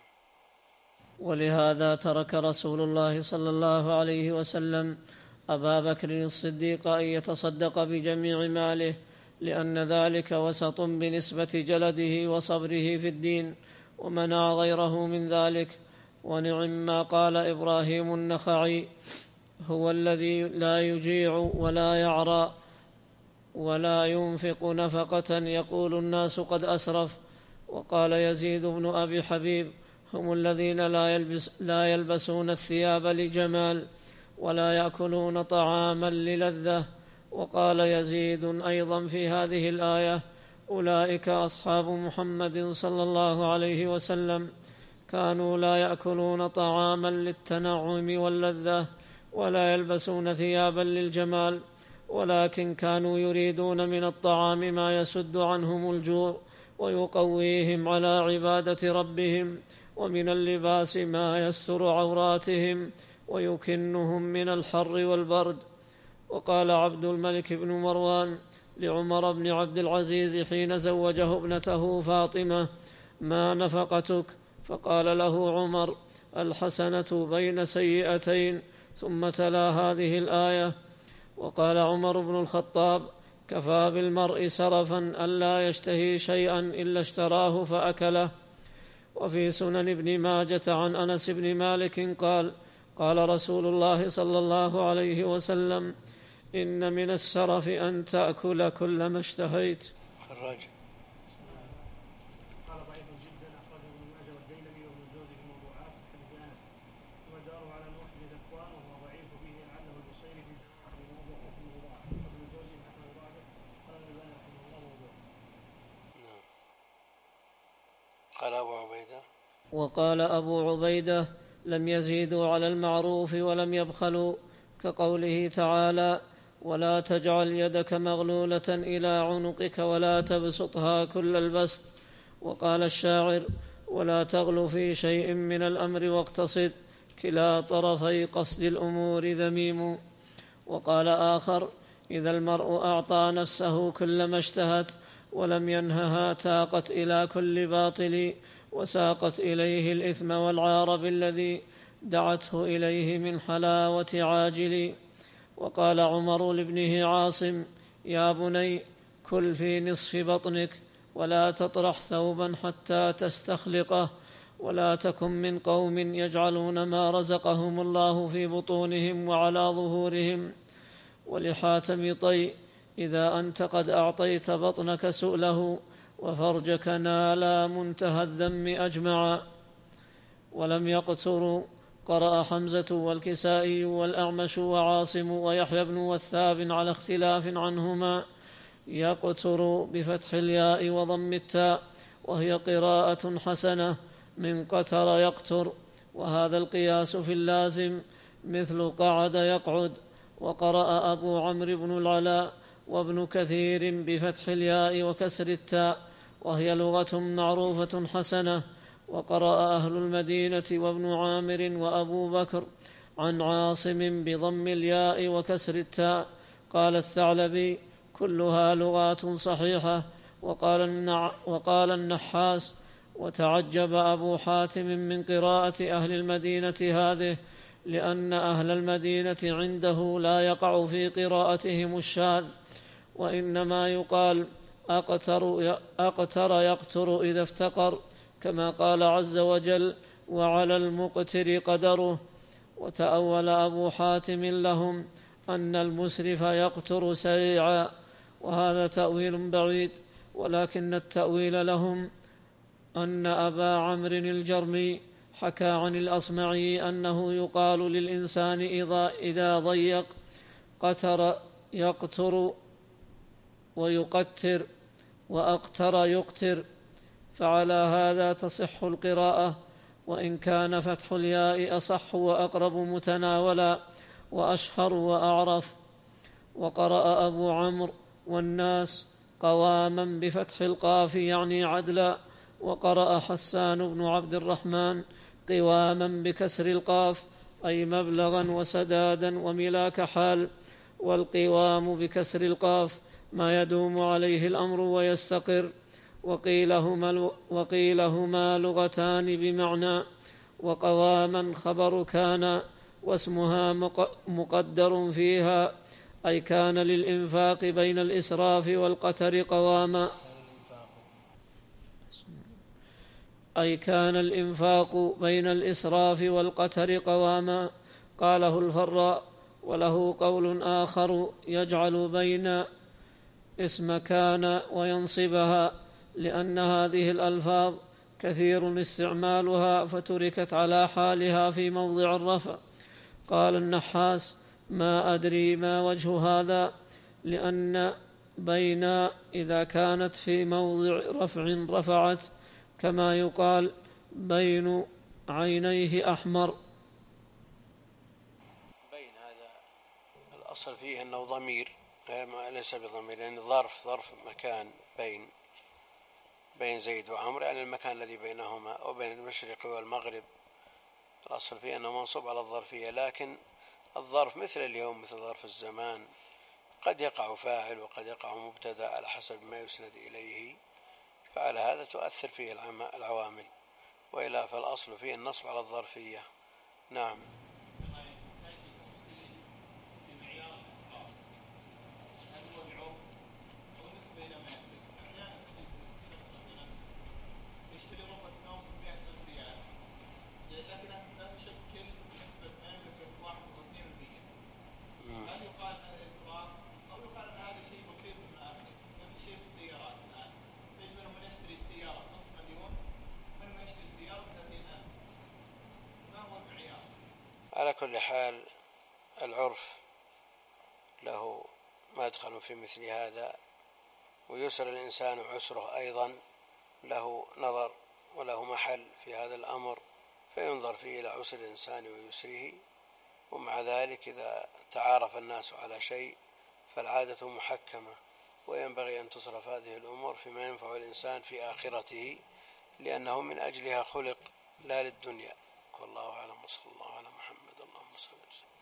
ولهذا ترك رسول الله صلى الله عليه وسلم أبا بكر الصديق أن يتصدق بجميع ماله، لأن ذلك وسط بنسبة جلده وصبره في الدين، ومنع غيره من ذلك. ونعم ما قال إبراهيم النخعي: هو الذي لا يجيع ولا يعرى ولا ينفق نفقة يقول الناس قد أسرف. وقال يزيد بن أبي حبيب: هم الذين لا, يلبس لا يلبسون الثياب لجمال ولا يأكلون طعاما للذة. وقال يزيد أيضا في هذه الآية: أولئك أصحاب محمد صلى الله عليه وسلم، كانوا لا يأكلون طعاما للتنعم واللذة ولا يلبسون ثيابا للجمال، ولكن كانوا يريدون من الطعام ما يسد عنهم الجوع ويقويهم على عبادة ربهم، ومن اللباس ما يستر عوراتهم ويكنهم من الحر والبرد. وقال عبد الملك بن مروان لعمر بن عبد العزيز حين زوجه ابنته فاطمة: ما نفقتك؟ فقال له عمر: الحسنة بين سيئتين، ثم تلا هذه الآية. وقال عمر بن الخطاب: كفى بالمرء سرفا ألا يشتهي شيئا إلا اشتراه فأكله. وفي سنن ابن ماجة عن أنس بن مالك قال: قال رسول الله صلى الله عليه وسلم: إن من السرف أن تأكل كل ما اشتهيت. قال ضعيف جدا، أخرجه ابن ماجه والديلمي وابن قال أبو عبيدة وقال أبو عبيدة لم يزيدوا على المعروف ولم يبخلوا، كقوله تعالى: ولا تجعل يدك مغلولة إلى عنقك ولا تبسطها كل البسط. وقال الشاعر: ولا تغل في شيء من الأمر واقتصد، كلا طرفي قصد الأمور ذميم. وقال آخر: إذا المرء أعطى نفسه كل ما اشتهت ولم ينهها تاقت إلى كل باطل، وساقت إليه الإثم والعار بالذي دعته إليه من حلاوة عاجل. وقال عمر لابنه عاصم: يا بني، كل في نصف بطنك، ولا تطرح ثوبا حتى تستخلقه، ولا تكن من قوم يجعلون ما رزقهم الله في بطونهم وعلى ظهورهم. ولحاتم طي: إذا أنت قد أعطيت بطنك سؤله، وفرجك نالا منتهى الذم أجمعا. ولم يقتروا. قرأ حمزة والكسائي والأعمش وعاصم ويحيى بن وثاب على اختلاف عنهما: يقتر بفتح الياء وضم التاء، وهي قراءة حسنة من قتر يقتر، وهذا القياس في اللازم مثل قعد يقعد. وقرأ أبو عمرو بن العلاء وابن كثير بفتح الياء وكسر التاء، وهي لغة معروفة حسنة. وقرأ أهل المدينة وابن عامر وأبو بكر عن عاصم بضم الياء وكسر التاء. قال الثعلبي: كلها لغات صحيحة. وقال, النع... وقال النحاس: وتعجب أبو حاتم من قراءة أهل المدينة هذه، لأن أهل المدينة عنده لا يقع في قراءتهم الشاذ، وإنما يقال أقتر, أقتر يقتر إذا افتقر، كما قال عز وجل: وعلى المقتر قدره. وتأول أبو حاتم لهم أن المسرف يقتر سريعا، وهذا تأويل بعيد، ولكن التأويل لهم أن أبا عمرو الجرمي حكى عن الأصمعي أنه يقال للإنسان إذا ضيق قتر يقتر ويقتر، وأقتر يقتر، فعلى هذا تصح القراءة، وإن كان فتح الياء أصح وأقرب متناولا وأشهر وأعرف. وقرأ أبو عمرو والناس قواما بفتح القاف يعني عدلا. وقرأ حسان بن عبد الرحمن قواما بكسر القاف، أي مبلغا وسدادا وملاك حال. والقوام بكسر القاف ما يدوم عليه الأمر ويستقر. وقيلهما, وقيلهما لغتان بمعنى. وقواما خبر كان، واسمها مقدر فيها، أي كان للإنفاق بين الإسراف والقتر قواما، أي كان الإنفاق بين الإسراف والقتر قواما. قاله الفراء. وله قول آخر يجعل بين اسم كان وينصبها، لأن هذه الألفاظ كثير استعمالها فتركت على حالها في موضع الرفع. قال النحاس: ما أدري ما وجه هذا، لأن بين إذا كانت في موضع رفع رفعت، كما يقال بين عينيه أحمر. بين هذا الأصل فيه أنه ضمير، ليس بضمير، يعني ظرف ظرف مكان. بين بين زيد وعمر يعني المكان الذي بينهما، وبين المشرق والمغرب. الأصل فيه أنه منصوب على الظرفية، لكن الظرف مثل اليوم مثل ظرف الزمان، قد يقع فاعل وقد يقع مبتدأ على حسب ما يسند إليه، فعلى هذا تؤثر فيه العوامل، وإلا فالأصل فيه النصب على الظرفية. نعم. على كل حال العرف له مدخل في مثل هذا، ويسر الإنسان عسره أيضا له نظر وله محل في هذا الأمر، فينظر فيه إلى عسر الإنسان ويسره. ومع ذلك إذا تعارف الناس على شيء فالعادة محكمة، وينبغي أن تصرف هذه الأمور فيما ينفع الإنسان في آخرته، لأنه من أجلها خلق لا للدنيا. والله أعلم، وصلى الله على محمد. اللهم صل وسلم.